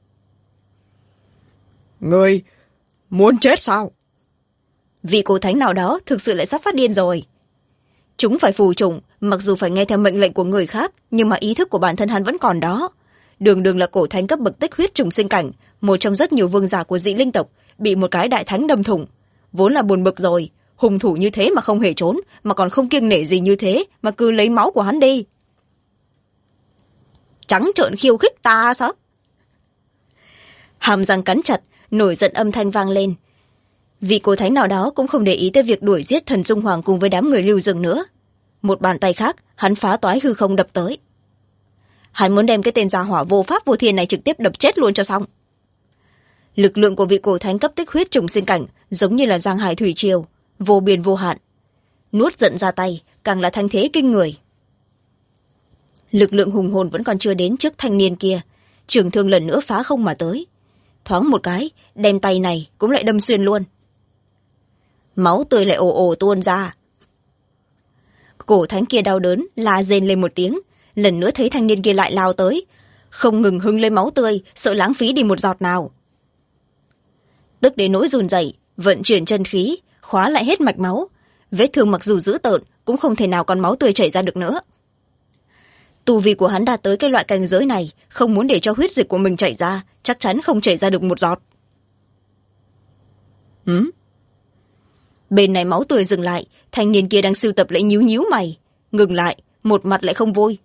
Ngươi muốn chết sao? Vị cổ thánh nào đó thực sự lại sắp phát điên rồi. Chúng phải phù chủng, mặc dù phải nghe theo mệnh lệnh của người khác, nhưng mà ý thức của bản thân hắn vẫn còn đó. Đường đường là cổ thánh cấp bậc tích huyết trùng sinh cảnh, một trong rất nhiều vương giả của dị linh tộc, bị một cái đại thánh đâm thủng. Vốn là buồn bực rồi, hung thủ như thế mà không hề trốn, mà còn không kiêng nể gì như thế, mà cứ lấy máu của hắn đi. trắng trợn khiêu khích ta sao? Hàm răng cắn chặt, nổi giận âm thanh vang lên. Vị cổ thánh nào đó cũng không để ý tới việc đuổi giết thần Dung Hoàng cùng với đám người lưu rừng nữa. Một bàn tay khác, hắn phá toái hư không đập tới. Hắn muốn đem cái tên gia hỏa vô pháp vô thiên này trực tiếp đập chết luôn cho xong. Lực lượng của vị cổ thánh cấp tích huyết trùng sinh cảnh giống như là giang hải thủy triều, vô biên vô hạn. Nuốt giận ra tay, càng là thanh thế kinh người. Lực lượng hùng hồn vẫn còn chưa đến trước thanh niên kia, trường thương lần nữa phá không mà tới. Thoáng một cái, đem tay này cũng lại đâm xuyên luôn. Máu tươi lại ồ ồ tuôn ra. Cổ thánh kia đau đớn, la rên lên một tiếng, lần nữa thấy thanh niên kia lại lao tới, không ngừng hưng lên máu tươi, sợ lãng phí đi một giọt nào. Tức đến nỗi run rẩy, vận chuyển chân khí, khóa lại hết mạch máu, vết thương mặc dù dữ tợn cũng không thể nào còn máu tươi chảy ra được nữa. Tu vi của hắn đạt tới cái loại cảnh giới này, không muốn để cho huyết dịch của mình chảy ra, chắc chắn không chảy ra được một giọt. Bên này máu tươi dừng lại, thanh niên kia đang sưu tập lại nhíu nhíu mày, ngừng lại, một mặt lại không vui.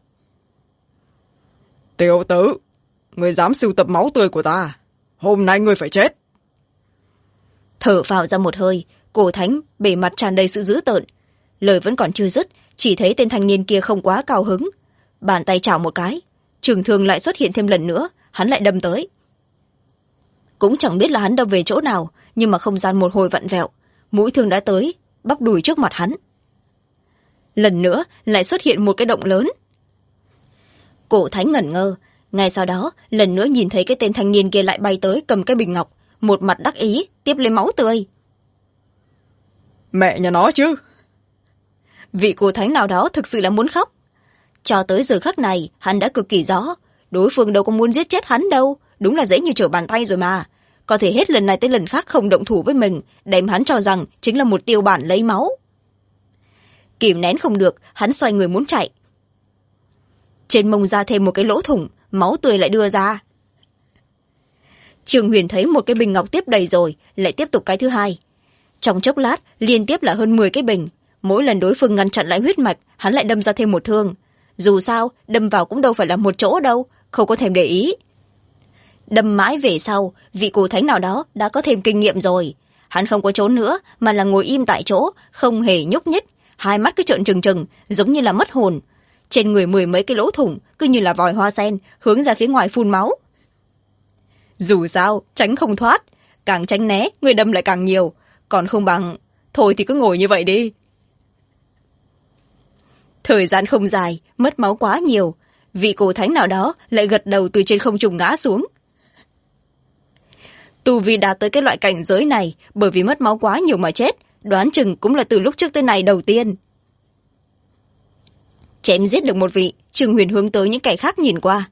Tiểu tử, người dám sưu tập máu tươi của ta, hôm nay người phải chết. Thở phào ra một hơi, cổ thánh bề mặt tràn đầy sự dữ tợn. Lời vẫn còn chưa dứt, chỉ thấy tên thanh niên kia không quá cao hứng, bàn tay chảo một cái, trường thương lại xuất hiện thêm lần nữa, hắn lại đâm tới. Cũng chẳng biết là hắn đâm về chỗ nào, nhưng mà không gian một hồi vặn vẹo, mũi thương đã tới, bắp đùi trước mặt hắn. Lần nữa lại xuất hiện một cái động lớn. Cổ thánh ngẩn ngơ, ngay sau đó lần nữa nhìn thấy cái tên thanh niên kia lại bay tới cầm cái bình ngọc, một mặt đắc ý tiếp lấy máu tươi. Mẹ nhà nó chứ. Vị cổ thánh nào đó thực sự là muốn khóc. Cho tới giờ khắc này hắn đã cực kỳ rõ, đối phương đâu có muốn giết chết hắn đâu, đúng là dễ như trở bàn tay rồi mà. Có thể hết lần này tới lần khác không động thủ với mình, đem hắn cho rằng chính là một tiêu bản lấy máu. Kìm nén không được, hắn xoay người muốn chạy. Trên mông ra thêm một cái lỗ thủng, máu tươi lại đưa ra. Trương Huyền thấy một cái bình ngọc tiếp đầy rồi, lại tiếp tục cái thứ hai. Trong chốc lát liên tiếp là hơn 10 cái bình, mỗi lần đối phương ngăn chặn lại huyết mạch, hắn lại đâm ra thêm một thương. Dù sao đâm vào cũng đâu phải là một chỗ đâu, không có thèm để ý. Đâm mãi về sau, vị cổ thánh nào đó đã có thêm kinh nghiệm rồi, hắn không có trốn nữa mà là ngồi im tại chỗ, không hề nhúc nhích, hai mắt cứ trợn trừng trừng giống như là mất hồn. Trên người 10 mấy cái lỗ thủng cứ như là vòi hoa sen hướng ra phía ngoài phun máu. Dù sao tránh không thoát, càng tránh né người đâm lại càng nhiều, còn không bằng thôi thì cứ ngồi như vậy đi. Thời gian không dài, mất máu quá nhiều, vị cổ thánh nào đó lại gật đầu từ trên không trung ngã xuống. Tu vi đạt tới cái loại cảnh giới này bởi vì mất máu quá nhiều mà chết, đoán chừng cũng là từ lúc trước tới nay đầu tiên. Chém giết được một vị, Trương Huyền hướng tới những kẻ khác nhìn qua.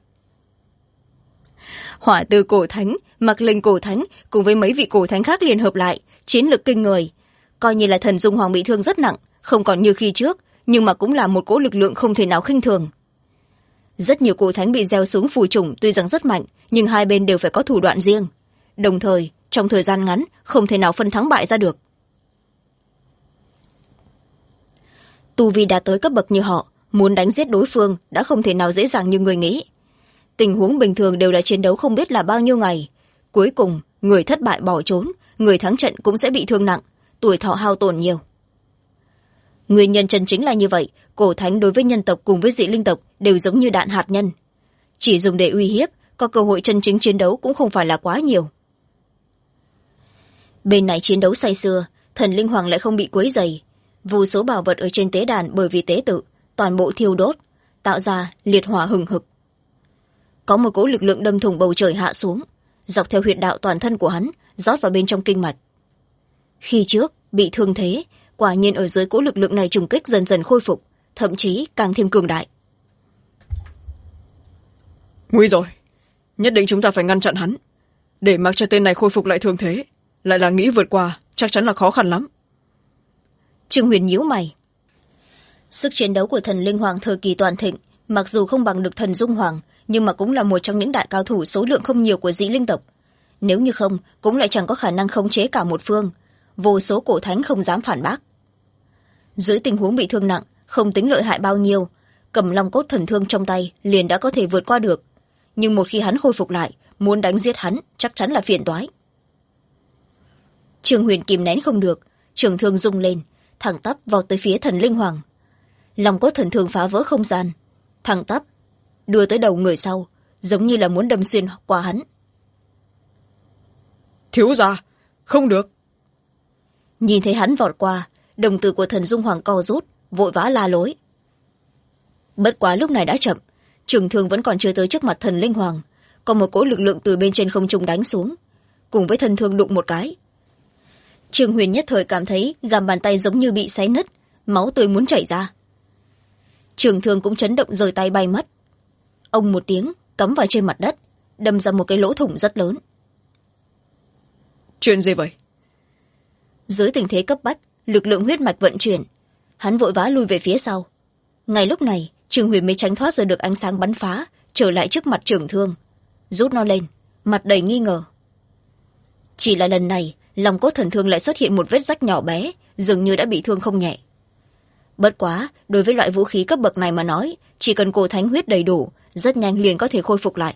Hỏa Tư cổ thánh, Mặc Linh cổ thánh cùng với mấy vị cổ thánh khác liên hợp lại, chiến lực kinh người. Coi như là thần Dung Hoàng bị thương rất nặng, không còn như khi trước, nhưng mà cũng là một cỗ lực lượng không thể nào khinh thường. Rất nhiều cổ thánh bị gieo xuống phù trùng tuy rằng rất mạnh, nhưng hai bên đều phải có thủ đoạn riêng. Đồng thời, trong thời gian ngắn, không thể nào phân thắng bại ra được. Tu vi đạt tới cấp bậc như họ, muốn đánh giết đối phương đã không thể nào dễ dàng như người nghĩ. Tình huống bình thường đều là chiến đấu không biết là bao nhiêu ngày. Cuối cùng, người thất bại bỏ trốn, người thắng trận cũng sẽ bị thương nặng, tuổi thọ hao tổn nhiều. Nguyên nhân chân chính là như vậy, cổ thánh đối với nhân tộc cùng với dị linh tộc đều giống như đạn hạt nhân. Chỉ dùng để uy hiếp, có cơ hội chân chính chiến đấu cũng không phải là quá nhiều. Bên này chiến đấu say sưa, thần linh hoàng lại không bị quấy rầy. Vô số bảo vật ở trên tế đàn bởi vì tế tự, toàn bộ thiêu đốt, tạo ra liệt hỏa hừng hực. Có một cỗ lực lượng đâm thủng bầu trời hạ xuống, dọc theo huyệt đạo toàn thân của hắn, rót vào bên trong kinh mạch. Khi trước, bị thương thế, quả nhiên ở dưới cỗ lực lượng này trùng kích dần dần khôi phục, thậm chí càng thêm cường đại. Nguy rồi, nhất định chúng ta phải ngăn chặn hắn. Để mặc cho tên này khôi phục lại thương thế, lại là nghĩ vượt qua, chắc chắn là khó khăn lắm. Trương Huyền nhíu mày. Sức chiến đấu của thần linh hoàng thời kỳ toàn thịnh, mặc dù không bằng được thần Dung Hoàng, nhưng mà cũng là một trong những đại cao thủ số lượng không nhiều của dị linh tộc. Nếu như không, cũng lại chẳng có khả năng khống chế cả một phương. Vô số cổ thánh không dám phản bác. Dưới tình huống bị thương nặng, không tính lợi hại bao nhiêu, cầm long cốt thần thương trong tay liền đã có thể vượt qua được, nhưng một khi hắn khôi phục lại, muốn đánh giết hắn chắc chắn là phiền toái. Trương Huyền kìm nén không được, trường thương rung lên, thẳng tắp vào tới phía thần linh hoàng. Long cốt thần thương phá vỡ không gian, thẳng tắp đưa tới đầu người sau, giống như là muốn đâm xuyên qua hắn. Thiếu gia, không được. Nhìn thấy hắn vọt qua, đồng tử của thần dung hoàng co rút, vội vã la lối. Bất quá lúc này đã chậm, trường thương vẫn còn chưa tới trước mặt thần linh hoàng, còn một cỗ lực lượng từ bên trên không trung đánh xuống, cùng với thần thương đụng một cái. Trương Huyền nhất thời cảm thấy gàm bàn tay giống như bị xé nứt, máu tươi muốn chảy ra. Trường thương cũng chấn động rời tay bay mất. Ông một tiếng cắm vào trên mặt đất, đâm ra một cái lỗ thủng rất lớn. Chuyện gì vậy? Dưới tình thế cấp bách, lực lượng huyết mạch vận chuyển, hắn vội vã lui về phía sau. Ngay lúc này, Trương Huyền mới tránh thoát rồi được ánh sáng bắn phá, trở lại trước mặt trường thương, rút nó lên, mặt đầy nghi ngờ. Chỉ là lần này, lòng cốt thần thương lại xuất hiện một vết rách nhỏ bé, dường như đã bị thương không nhẹ. Bất quá, đối với loại vũ khí cấp bậc này mà nói, chỉ cần cổ thánh huyết đầy đủ, rất nhanh liền có thể khôi phục lại.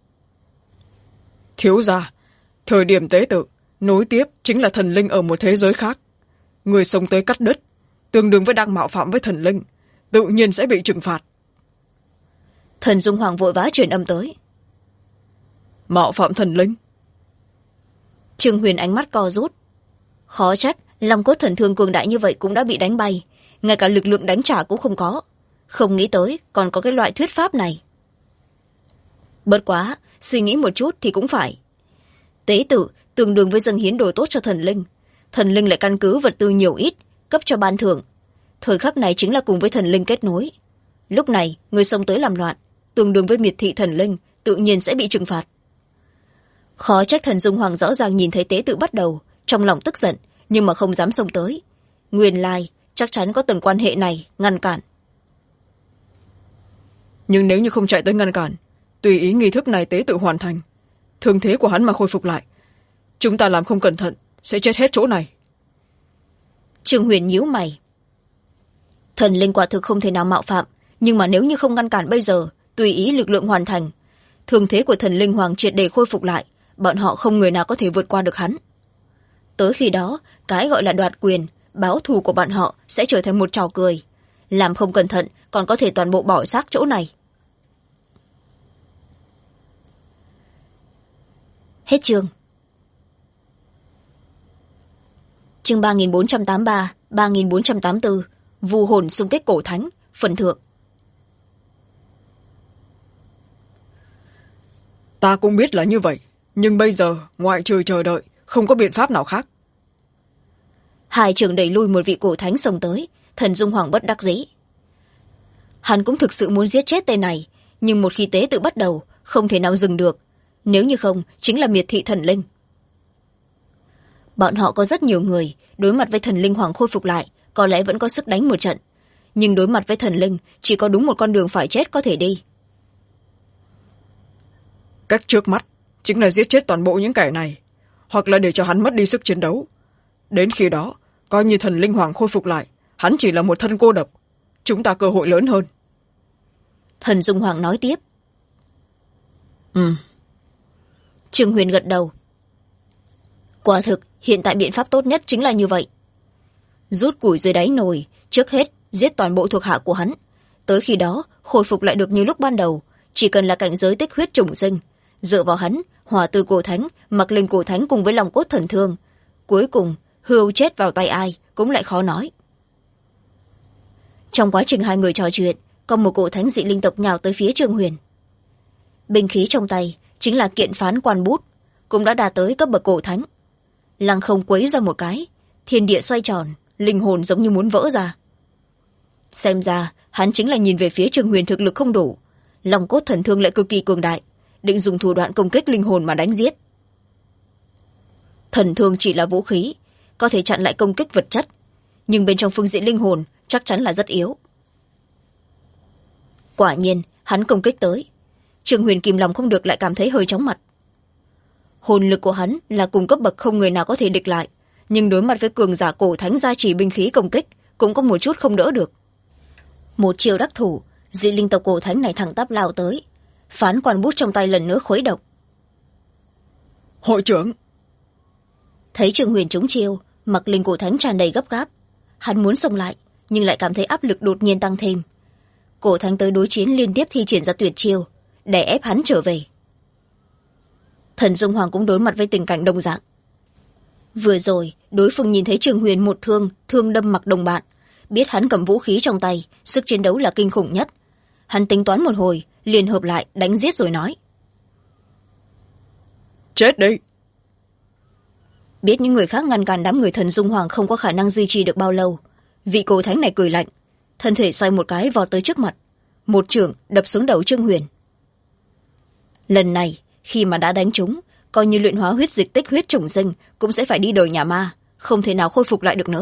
Thiếu gia, thời điểm tế tự, nối tiếp chính là thần linh ở một thế giới khác. Người sống tới cắt đứt, tương đương với đang mạo phạm với thần linh, tự nhiên sẽ bị trừng phạt. Thần dung hoàng vội vã truyền âm tới. Mạo phạm thần linh? Trương Huyền ánh mắt co rút. Khó trách long cốt thần thương cường đại như vậy cũng đã bị đánh bay, ngay cả lực lượng đánh trả cũng không có. Không nghĩ tới còn có cái loại thuyết pháp này. Bất quá, suy nghĩ một chút thì cũng phải. Tế tự tương đương với dâng hiến đồ tốt cho thần linh. Thần linh lại căn cứ vật tư nhiều ít, cấp cho ban thưởng. Thời khắc này chính là cùng với thần linh kết nối. Lúc này, người xông tới làm loạn, tương đương với miệt thị thần linh, tự nhiên sẽ bị trừng phạt. Khó trách thần dung hoàng rõ ràng nhìn thấy tế tự bắt đầu, trong lòng tức giận, nhưng mà không dám xông tới. Nguyên lai, chắc chắn có từng quan hệ này, ngăn cản. Nhưng nếu như không chạy tới ngăn cản, tùy ý nghi thức này tế tự hoàn thành, thương thế của hắn mà khôi phục lại, chúng ta làm không cẩn thận, sẽ chết hết chỗ này. Trương Huyền nhíu mày. Thần linh quả thực không thể nào mạo phạm, nhưng mà nếu như không ngăn cản bây giờ, tùy ý lực lượng hoàn thành, thương thế của thần linh hoàng triệt để khôi phục lại, bọn họ không người nào có thể vượt qua được hắn. Tới khi đó, cái gọi là đoạt quyền, báo thù của bọn họ sẽ trở thành một trò cười. Làm không cẩn thận còn có thể toàn bộ bỏ xác chỗ này. Hết chương. Chương 3483, 3484, vu hồn xung kích cổ thánh, phần thượng. Ta cũng biết là như vậy, nhưng bây giờ ngoại trừ chờ đợi, không có biện pháp nào khác. Hai trưởng đẩy lui một vị cổ thánh xông tới, thần dung hoàng bất đắc dĩ. Hắn cũng thực sự muốn giết chết tên này, nhưng một khi tế tự bắt đầu, không thể nào dừng được. Nếu như không, chính là miệt thị thần linh. Bọn họ có rất nhiều người, đối mặt với thần linh hoàng khôi phục lại, có lẽ vẫn có sức đánh một trận. Nhưng đối mặt với thần linh, chỉ có đúng một con đường phải chết có thể đi. Cách trước mắt, chính là giết chết toàn bộ những kẻ này, hoặc là để cho hắn mất đi sức chiến đấu. Đến khi đó, coi như thần linh hoàng khôi phục lại, hắn chỉ là một thân cô độc. Chúng ta cơ hội lớn hơn. Thần dung hoàng nói tiếp. Trương Huyền gật đầu. Quả thực, hiện tại biện pháp tốt nhất chính là như vậy. Rút củi dưới đáy nồi, trước hết giết toàn bộ thuộc hạ của hắn. Tới khi đó, khôi phục lại được như lúc ban đầu, chỉ cần là cảnh giới tích huyết trùng sinh. Dựa vào hắn, hỏa tư cổ thánh, mặc linh cổ thánh cùng với lòng cốt thần thương. Cuối cùng, hươu chết vào tay ai cũng lại khó nói. Trong quá trình hai người trò chuyện, có một cổ thánh dị linh tộc nhào tới phía Trương Huyền. Binh khí trong tay chính là kiện phán quan bút, cũng đã đạt tới cấp bậc cổ thánh. Lăng không quấy ra một cái, thiên địa xoay tròn, linh hồn giống như muốn vỡ ra. Xem ra hắn chính là nhìn về phía Trương Huyền thực lực không đủ, lòng cốt thần thương lại cực kỳ cường đại, định dùng thủ đoạn công kích linh hồn mà đánh giết. Thần thương chỉ là vũ khí, có thể chặn lại công kích vật chất, nhưng bên trong phương diện linh hồn chắc chắn là rất yếu. Quả nhiên hắn công kích tới, Trương Huyền kìm lòng không được lại cảm thấy hơi chóng mặt. Hồn lực của hắn là cùng cấp bậc không người nào có thể địch lại, nhưng đối mặt với cường giả cổ thánh gia trì binh khí công kích cũng có một chút không đỡ được. Một chiêu đắc thủ, dị linh tộc cổ thánh này thẳng tắp lao tới, phán quan bút trong tay lần nữa khuấy động. Hội trưởng! Thấy Trương Huyền trúng chiêu, mặc linh cổ thánh tràn đầy gấp gáp. Hắn muốn xông lại, nhưng lại cảm thấy áp lực đột nhiên tăng thêm. Cổ thánh tới đối chiến liên tiếp thi triển ra tuyệt chiêu, để ép hắn trở về. Thần Dung Hoàng cũng đối mặt với tình cảnh đồng dạng. Vừa rồi, đối phương nhìn thấy Trương Huyền một thương đâm mặc đồng bạn, biết hắn cầm vũ khí trong tay, sức chiến đấu là kinh khủng nhất. Hắn tính toán một hồi, liền hợp lại đánh giết rồi nói: Chết đi! Biết những người khác ngăn cản đám người Thần Dung Hoàng không có khả năng duy trì được bao lâu, vị cổ thánh này cười lạnh, thân thể xoay một cái vọt tới trước mặt, một chưởng đập xuống đầu Trương Huyền. Lần này, khi mà đã đánh trúng, coi như luyện hóa huyết dịch tích huyết trùng sinh cũng sẽ phải đi đời nhà ma, không thể nào khôi phục lại được nữa.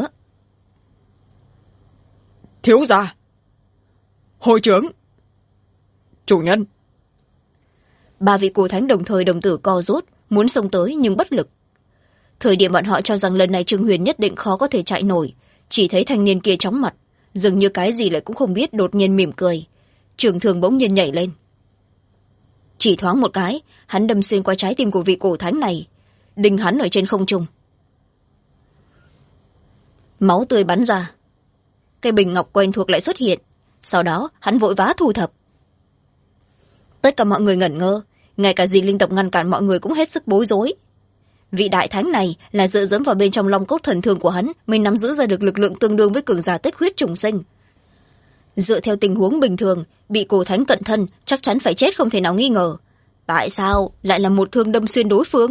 Thiếu gia! Hội trưởng! Chủ nhân! Ba vị cổ thánh đồng thời đồng tử co rút, muốn xông tới nhưng bất lực. Thời điểm bọn họ cho rằng lần này Trương Huyền nhất định khó có thể chạy nổi, chỉ thấy thanh niên kia chóng mặt, dường như cái gì lại cũng không biết, đột nhiên mỉm cười, trường thương bỗng nhiên nhảy lên. Chỉ thoáng một cái, hắn đâm xuyên qua trái tim của vị cổ thánh này, đinh hắn ở trên không trung. Máu tươi bắn ra, cây bình ngọc quen thuộc lại xuất hiện, sau đó hắn vội vã thu thập. Tất cả mọi người ngẩn ngơ, ngay cả dị linh tộc ngăn cản mọi người cũng hết sức bối rối. Vị đại thánh này là dựa dẫm vào bên trong long cốt thần thương của hắn mới nắm giữ ra được lực lượng tương đương với cường giả tích huyết trùng sinh. Dựa theo tình huống bình thường, bị cổ thánh cận thân chắc chắn phải chết không thể nào nghi ngờ. Tại sao lại là một thương đâm xuyên đối phương?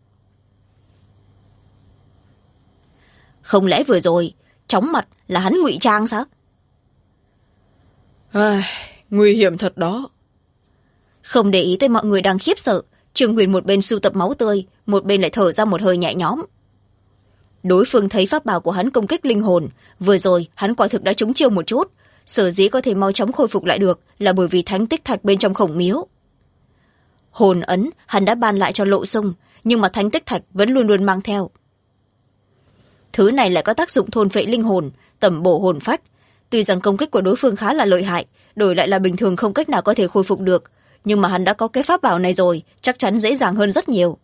Không lẽ vừa rồi chóng mặt là hắn ngụy trang sao? Nguy hiểm thật đó. Không để ý tới mọi người đang khiếp sợ, Trương Huyền một bên sưu tập máu tươi, một bên lại thở ra một hơi nhẹ nhõm. Đối phương thấy pháp bảo của hắn công kích linh hồn, vừa rồi hắn quả thực đã trúng chiêu một chút, sở dĩ có thể mau chóng khôi phục lại được là bởi vì thánh tích thạch bên trong khổng miếu. Hồn ấn hắn đã ban lại cho Lộ Xung, nhưng mà thánh tích thạch vẫn luôn luôn mang theo. Thứ này lại có tác dụng thôn phệ linh hồn, tẩm bổ hồn phách. Tuy rằng công kích của đối phương khá là lợi hại, đổi lại là bình thường không cách nào có thể khôi phục được, nhưng mà hắn đã có cái pháp bảo này rồi, chắc chắn dễ dàng hơn rất nhiều.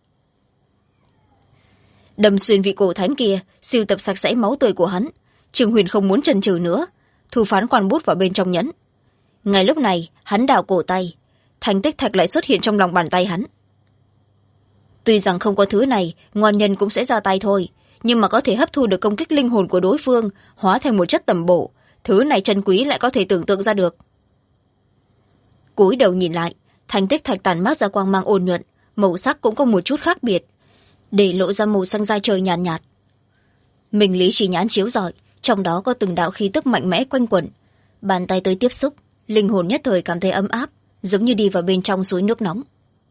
Đâm xuyên vị cổ thánh kia, sưu tập sạch sẽ máu tươi của hắn, Trương Huyền không muốn chần chừ nữa, thu phán quan bút vào bên trong nhẫn. Ngay lúc này hắn đào cổ tay, thánh tích thạch lại xuất hiện trong lòng bàn tay hắn. Tuy rằng không có thứ này, ngoan nhân cũng sẽ ra tay thôi, nhưng mà có thể hấp thu được công kích linh hồn của đối phương, hóa thành một chất tẩm bổ, thứ này chân quý lại có thể tưởng tượng ra được. Cúi đầu nhìn lại, thánh tích thạch tàn mát ra quang mang ôn nhuận, màu sắc cũng có một chút khác biệt, để lộ ra màu xanh da trời nhàn nhạt. Minh lý chỉ nhãn chiếu rọi, trong đó có từng đạo khí tức mạnh mẽ quanh quẩn. Bàn tay tới tiếp xúc, linh hồn nhất thời cảm thấy ấm áp, giống như đi vào bên trong suối nước nóng.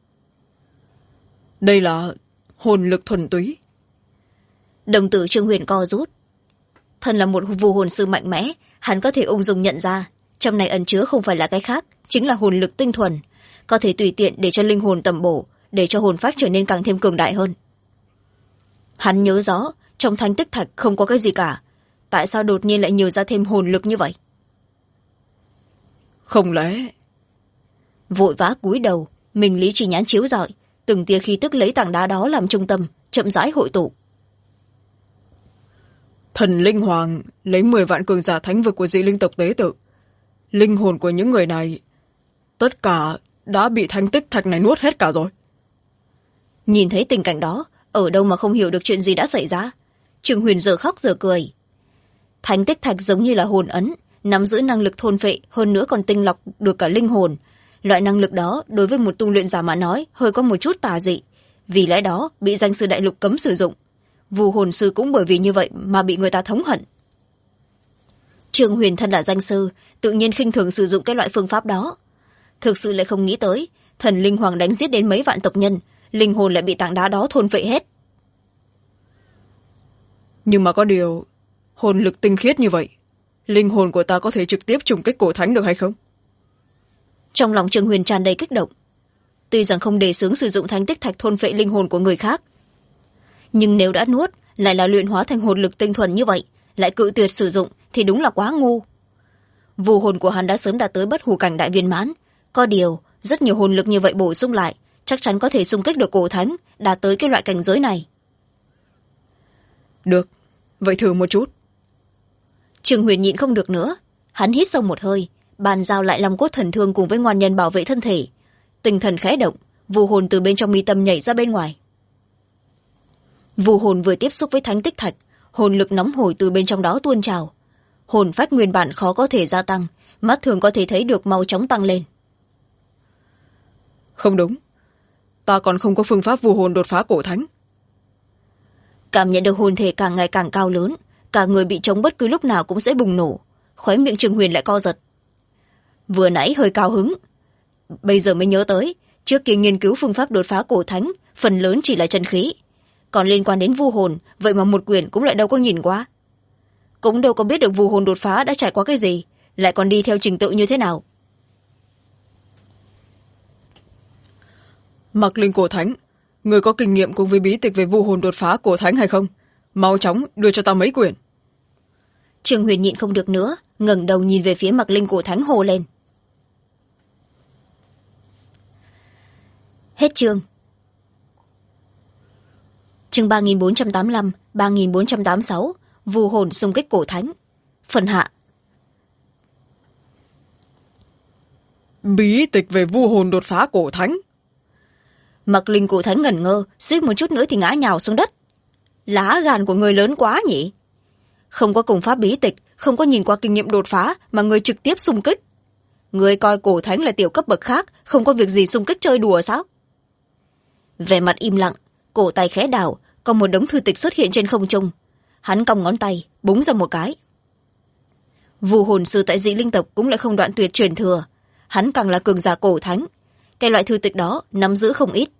Đây là hồn lực thuần túy. Đồng tử Trương Huyền co rút. Thân là một vu hồn sư mạnh mẽ, hắn có thể ung dung nhận ra, trong này ẩn chứa không phải là cái khác, chính là hồn lực tinh thuần, có thể tùy tiện để cho linh hồn tẩm bổ, để cho hồn phách trở nên càng thêm cường đại hơn. Hắn nhớ rõ, trong thánh tích thạch không có cái gì cả, tại sao đột nhiên lại nhiều ra thêm hồn lực như vậy? Không lẽ... Vội vã cúi đầu, mình lý chỉ nhãn chiếu rọi, từng tia khí tức lấy tảng đá đó làm trung tâm, chậm rãi hội tụ. Thần linh hoàng lấy 10 vạn cường giả thánh vực của dị linh tộc tế tự. Linh hồn của những người này tất cả đã bị thánh tích thạch này nuốt hết cả rồi. Nhìn thấy tình cảnh đó, ở đâu mà không hiểu được chuyện gì đã xảy ra. Trương Huyền giờ khóc giờ cười. Thánh tích thạch giống như là hồn ấn, nắm giữ năng lực thôn phệ, hơn nữa còn tinh lọc được cả linh hồn. Loại năng lực đó đối với một tu luyện giả mà nói hơi có một chút tà dị, vì lẽ đó bị danh sư đại lục cấm sử dụng. Vu hồn sư cũng bởi vì như vậy mà bị người ta thống hận. Trương Huyền thân là danh sư, tự nhiên khinh thường sử dụng cái loại phương pháp đó. Thực sự lại không nghĩ tới, thần linh hoàng đánh giết đến mấy vạn tộc nhân, linh hồn lại bị tảng đá đó thôn phệ hết. Nhưng mà có điều, hồn lực tinh khiết như vậy, linh hồn của ta có thể trực tiếp trùng kích cổ thánh được hay không? Trong lòng Trương Huyền tràn đầy kích động. Tuy rằng không đề xướng sử dụng thánh tích thạch thôn phệ linh hồn của người khác, nhưng nếu đã nuốt, lại là luyện hóa thành hồn lực tinh thuần như vậy, lại cự tuyệt sử dụng thì đúng là quá ngu. Vù hồn của hắn đã sớm đạt tới bất hủ cảnh đại viên mãn, có điều rất nhiều hồn lực như vậy bổ sung lại chắc chắn có thể xung kích được cổ thánh, đạt tới cái loại cảnh giới này. Được, vậy thử một chút. Trương Huyền nhịn không được nữa, hắn hít sâu một hơi, bàn giao lại long cốt thần thương cùng với ngoan nhân bảo vệ thân thể. Tinh thần khẽ động, vù hồn từ bên trong mi tâm nhảy ra bên ngoài. Vù hồn vừa tiếp xúc với thánh tích thạch, hồn lực nóng hổi từ bên trong đó tuôn trào. Hồn phách nguyên bản khó có thể gia tăng, mắt thường có thể thấy được mau chóng tăng lên. Không đúng, ta còn không có phương pháp vù hồn đột phá cổ thánh. Cảm nhận được hồn thể càng ngày càng cao lớn, cả người bị trống bất cứ lúc nào cũng sẽ bùng nổ. Khóe miệng Trương Huyền lại co giật. Vừa nãy hơi cao hứng, bây giờ mới nhớ tới trước kia nghiên cứu phương pháp đột phá cổ thánh phần lớn chỉ là chân khí, còn liên quan đến vu hồn vậy mà một quyển cũng lại đâu có nhìn qua, cũng đâu có biết được vu hồn đột phá đã trải qua cái gì, lại còn đi theo trình tự như thế nào. Mặc Linh cổ thánh, người có kinh nghiệm cùng với bí tịch về vu hồn đột phá cổ thánh hay không? Mau chóng đưa cho ta mấy quyển. Trương Huyền nhịn không được nữa, ngẩng đầu nhìn về phía Mặc Linh cổ thánh hô lên. Hết chương. Chương 3485, 3486, vu hồn xung kích cổ thánh. Phần hạ. Bí tịch về vu hồn đột phá cổ thánh. Mặc Linh cổ thánh ngẩn ngơ, suýt một chút nữa thì ngã nhào xuống đất. Lá gan của người lớn quá nhỉ? Không có cùng pháp bí tịch, không có nhìn qua kinh nghiệm đột phá mà người trực tiếp xung kích. Người coi cổ thánh là tiểu cấp bậc khác, không có việc gì xung kích chơi đùa sao? Vẻ mặt im lặng, cổ tay khẽ đảo, còn một đống thư tịch xuất hiện trên không trung. Hắn cong ngón tay, búng ra một cái. Vu hồn sư tại dị linh tộc cũng lại không đoạn tuyệt truyền thừa. Hắn càng là cường giả cổ thánh. Cái loại thư tịch đó nắm giữ không ít.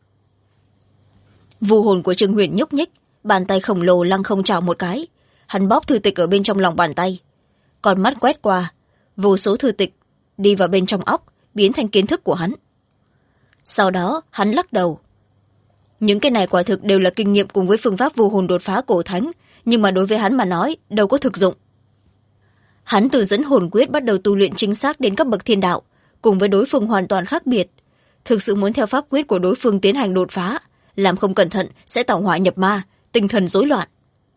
Vu hồn của Trương Huyền nhúc nhích, bàn tay khổng lồ lăng không chảo một cái. Hắn bóp thư tịch ở bên trong lòng bàn tay. Con mắt quét qua, vô số thư tịch đi vào bên trong óc, biến thành kiến thức của hắn. Sau đó hắn lắc đầu. Những cái này quả thực đều là kinh nghiệm cùng với phương pháp vu hồn đột phá cổ thánh, nhưng mà đối với hắn mà nói đâu có thực dụng. Hắn từ dẫn hồn quyết bắt đầu tu luyện chính xác đến cấp bậc thiên đạo, cùng với đối phương hoàn toàn khác biệt. Thực sự muốn theo pháp quyết của đối phương tiến hành đột phá, làm không cẩn thận sẽ tẩu hỏa nhập ma, tinh thần rối loạn.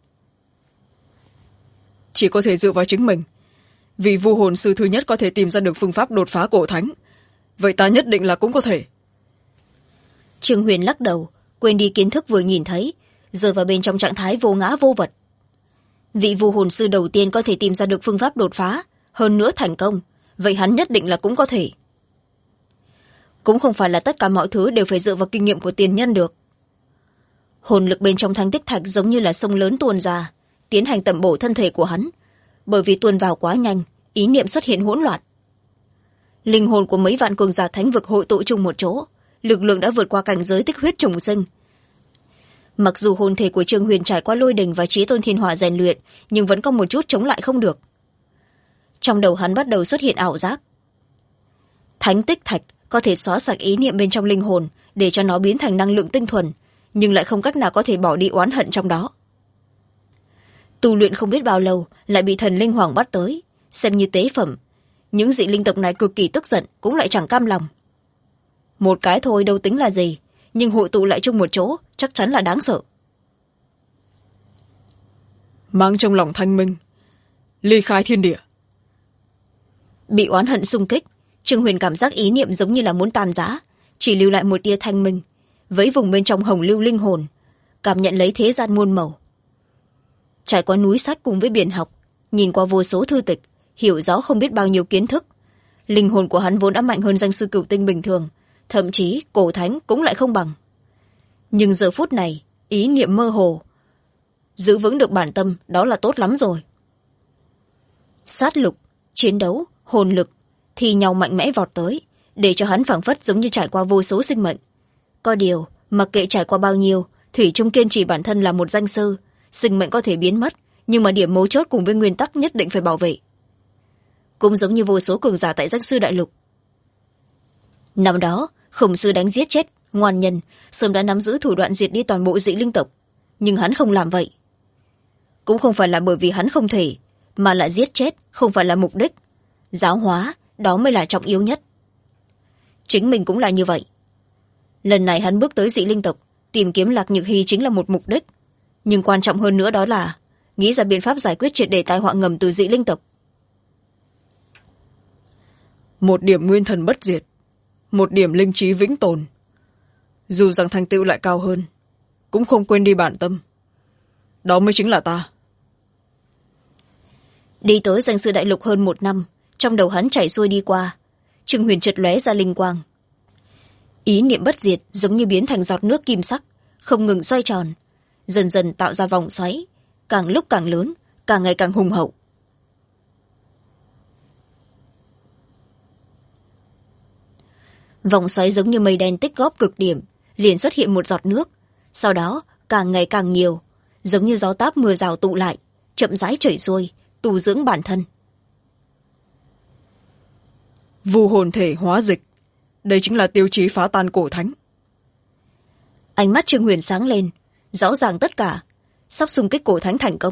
Chỉ có thể dựa vào chính mình. Vì vu hồn sư thứ nhất có thể tìm ra được phương pháp đột phá cổ thánh, vậy ta nhất định là cũng có thể. Trương Huyền lắc đầu, quên đi kiến thức vừa nhìn thấy, rơi vào bên trong trạng thái vô ngã vô vật. Vị vu hồn sư đầu tiên có thể tìm ra được phương pháp đột phá, hơn nữa thành công, vậy hắn nhất định là cũng có thể. Cũng không phải là tất cả mọi thứ đều phải dựa vào kinh nghiệm của tiền nhân được. Hồn lực bên trong thánh tích thạch giống như là sông lớn tuôn ra, tiến hành tẩm bổ thân thể của hắn. Bởi vì tuôn vào quá nhanh, ý niệm xuất hiện hỗn loạn. Linh hồn của mấy vạn cường giả thánh vực hội tụ chung một chỗ, lực lượng đã vượt qua cảnh giới tích huyết trùng sinh. Mặc dù hồn thể của Trương Huyền trải qua lôi đình và chí tôn thiên hỏa rèn luyện, nhưng vẫn có một chút chống lại không được. Trong đầu hắn bắt đầu xuất hiện ảo giác. Thánh tích thạch có thể xóa sạch ý niệm bên trong linh hồn để cho nó biến thành năng lượng tinh thuần, nhưng lại không cách nào có thể bỏ đi oán hận trong đó. Tu luyện không biết bao lâu lại bị thần linh hoàng bắt tới, xem như tế phẩm. Những dị linh tộc này cực kỳ tức giận, cũng lại chẳng cam lòng. Một cái thôi đâu tính là gì, nhưng hội tụ lại chung một chỗ chắc chắn là đáng sợ. Mang trong lòng thanh minh, ly khai thiên địa. Bị oán hận xung kích, Trương Huyền cảm giác ý niệm giống như là muốn tan rã, chỉ lưu lại một tia thanh minh, với vùng bên trong hồng lưu linh hồn, cảm nhận lấy thế gian muôn màu. Trải qua núi sách cùng với biển học, nhìn qua vô số thư tịch, hiểu rõ không biết bao nhiêu kiến thức. Linh hồn của hắn vốn đã mạnh hơn danh sư cửu tinh bình thường, thậm chí cổ thánh cũng lại không bằng. Nhưng giờ phút này, ý niệm mơ hồ, giữ vững được bản tâm đó là tốt lắm rồi. Sát lục, chiến đấu, hồn lực thi nhau mạnh mẽ vọt tới, để cho hắn phảng phất giống như trải qua vô số sinh mệnh. Có điều, mặc kệ trải qua bao nhiêu, thủy chung kiên trì bản thân là một danh sư. Sinh mệnh có thể biến mất, nhưng mà điểm mấu chốt cùng với nguyên tắc nhất định phải bảo vệ. Cũng giống như vô số cường giả tại danh sư đại lục. Năm đó, khổng sư đánh giết chết ngoan nhân, sớm đã nắm giữ thủ đoạn diệt đi toàn bộ dị linh tộc, nhưng hắn không làm vậy. Cũng không phải là bởi vì hắn không thể, mà là giết chết không phải là mục đích. giáo hóa, đó mới là trọng yếu nhất. Chính mình cũng là như vậy. Lần này hắn bước tới dị linh tộc, tìm kiếm Lạc Nhược Hy chính là một mục đích, nhưng quan trọng hơn nữa đó là nghĩ ra biện pháp giải quyết triệt để tai họa ngầm từ dị linh tộc. Một điểm nguyên thần bất diệt, một điểm linh trí vĩnh tồn. Dù rằng thành tựu lại cao hơn, cũng không quên đi bản tâm. Đó mới chính là ta. Đi tới danh sư đại lục hơn một năm, trong đầu hắn chảy xuôi đi qua, Trương Huyền chợt lóe ra linh quang. Ý niệm bất diệt giống như biến thành giọt nước kim sắc, không ngừng xoay tròn, dần dần tạo ra vòng xoáy, càng lúc càng lớn, càng ngày càng hùng hậu. Vòng xoáy giống như mây đen tích góp cực điểm, liền xuất hiện một giọt nước, sau đó càng ngày càng nhiều, giống như gió táp mưa rào tụ lại, chậm rãi chảy xuôi, tu dưỡng bản thân. Vu hồn thể hóa dịch, đây chính là tiêu chí phá tan cổ thánh. Ánh mắt Trương Huyền sáng lên, rõ ràng tất cả sắp xung kích cổ thánh thành công.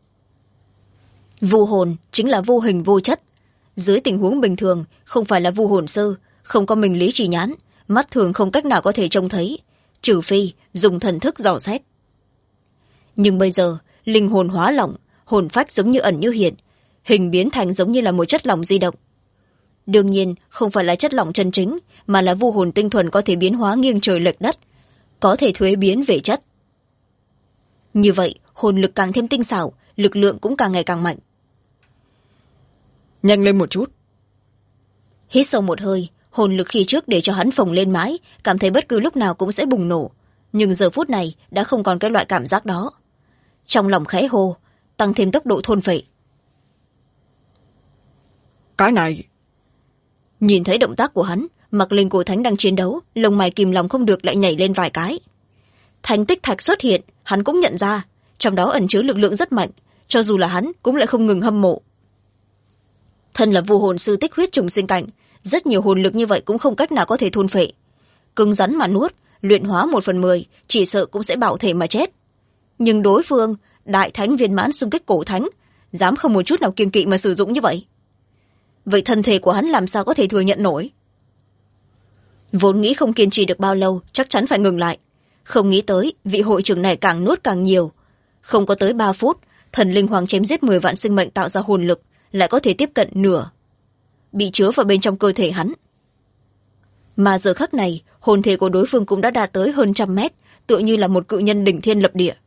Vu hồn chính là vô hình vô chất, dưới tình huống bình thường không phải là vu hồn sư, không có minh lý chỉ nhãn, mắt thường không cách nào có thể trông thấy, trừ phi dùng thần thức dò xét. Nhưng bây giờ linh hồn hóa lỏng, hồn phách giống như ẩn như hiện, hình biến thành giống như là một chất lỏng di động. Đương nhiên không phải là chất lỏng chân chính, mà là vu hồn tinh thuần có thể biến hóa nghiêng trời lệch đất, có thể thuế biến về chất. Như vậy hồn lực càng thêm tinh xảo, lực lượng cũng càng ngày càng mạnh. Nhanh lên một chút. Hít sâu một hơi, hồn lực khi trước để cho hắn phồng lên mãi, cảm thấy bất cứ lúc nào cũng sẽ bùng nổ, nhưng giờ phút này đã không còn cái loại cảm giác đó. Trong lòng khẽ hô, tăng thêm tốc độ thôn phệ. Cái này... Nhìn thấy động tác của hắn, Mặc Linh cổ thánh đang chiến đấu, lông mày kìm lòng không được lại nhảy lên vài cái. Thánh tích thạch xuất hiện, hắn cũng nhận ra, trong đó ẩn chứa lực lượng rất mạnh, cho dù là hắn cũng lại không ngừng hâm mộ. Thân là vu hồn sư tích huyết trùng sinh cảnh, rất nhiều hồn lực như vậy cũng không cách nào có thể thôn phệ. Cứng rắn mà nuốt, luyện hóa 1/10, chỉ sợ cũng sẽ bạo thể mà chết. Nhưng đối phương, đại thánh viên mãn xung kích cổ thánh, dám không một chút nào kiêng kỵ mà sử dụng như vậy. Vậy thân thể của hắn làm sao có thể thừa nhận nổi? Vốn nghĩ không kiên trì được bao lâu, chắc chắn phải ngừng lại. Không nghĩ tới, vị hội trưởng này càng nuốt càng nhiều. Không có tới 3 phút, thần linh hoàng chém giết 10 vạn sinh mệnh tạo ra hồn lực, lại có thể tiếp cận nửa, bị chứa vào bên trong cơ thể hắn. Mà giờ khắc này, hồn thể của đối phương cũng đã đạt tới hơn 100 mét, tựa như là một cự nhân đỉnh thiên lập địa.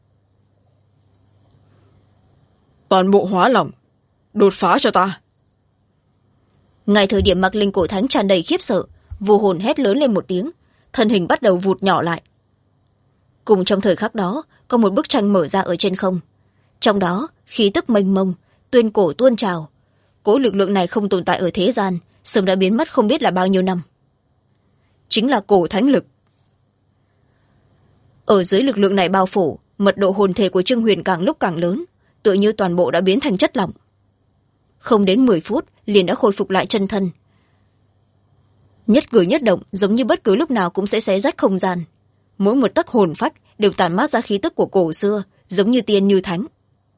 Toàn bộ hóa lỏng, đột phá cho ta. Ngay thời điểm Mặc Linh cổ thánh tràn đầy khiếp sợ, vô hồn hét lớn lên một tiếng, thân hình bắt đầu vụt nhỏ lại. Cùng trong thời khắc đó, có một bức tranh mở ra ở trên không. Trong đó, khí tức mênh mông, tuyên cổ tuôn trào. Cỗ lực lượng này không tồn tại ở thế gian, sớm đã biến mất không biết là bao nhiêu năm. Chính là cổ thánh lực. Ở dưới lực lượng này bao phủ, mật độ hồn thể của Trương Huyền càng lúc càng lớn, tựa như toàn bộ đã biến thành chất lỏng. Không đến 10 phút, liền đã khôi phục lại chân thân. Nhất cử nhất động giống như bất cứ lúc nào cũng sẽ xé rách không gian. Mỗi một tấc hồn phách đều tản mát ra khí tức của cổ xưa, giống như tiên như thánh.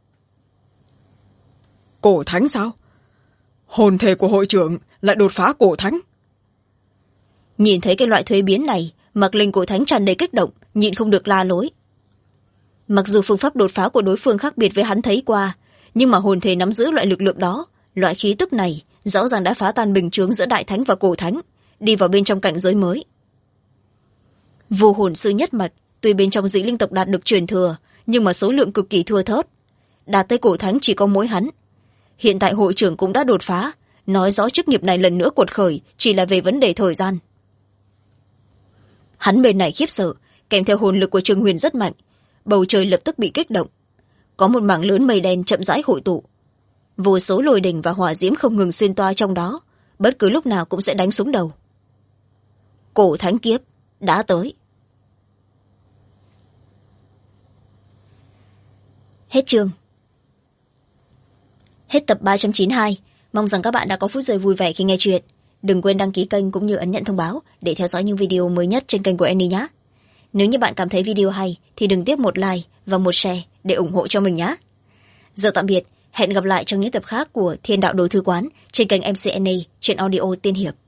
Cổ thánh sao? Hồn thể của hội trưởng lại đột phá cổ thánh. Nhìn thấy cái loại thuế biến này, Mặc Linh cổ thánh tràn đầy kích động, nhịn không được la lối. Mặc dù phương pháp đột phá của đối phương khác biệt với hắn thấy qua, nhưng mà hồn thể nắm giữ loại lực lượng đó, loại khí tức này rõ ràng đã phá tan bình chướng giữa đại thánh và cổ thánh, đi vào bên trong cảnh giới mới. Vô hồn sư nhất mạch, tuy bên trong dị linh tộc đạt được truyền thừa, nhưng mà số lượng cực kỳ thưa thớt. Đạt tới cổ thánh chỉ có mỗi hắn. Hiện tại hội trưởng cũng đã đột phá, nói rõ chức nghiệp này lần nữa cuột khởi chỉ là về vấn đề thời gian. Hắn bên này khiếp sợ, kèm theo hồn lực của Trương Huyền rất mạnh, bầu trời lập tức bị kích động. Có một mảng lớn mây đen chậm rãi hội tụ. Vô số lôi đình và hỏa diễm không ngừng xuyên toa trong đó, bất cứ lúc nào cũng sẽ đánh xuống đầu. Cổ thánh kiếp đã tới. Hết chương. Hết tập 392. Mong rằng các bạn đã có phút giây vui vẻ khi nghe chuyện. Đừng quên đăng ký kênh cũng như ấn nhận thông báo để theo dõi những video mới nhất trên kênh của Annie nhé. Nếu như bạn cảm thấy video hay thì đừng tiếc một like và một share để ủng hộ cho mình nhé. Giờ tạm biệt hẹn gặp lại trong những tập khác của Thiên Đạo Đồ Thư Quán trên kênh mcna chuyện audio tiên hiệp.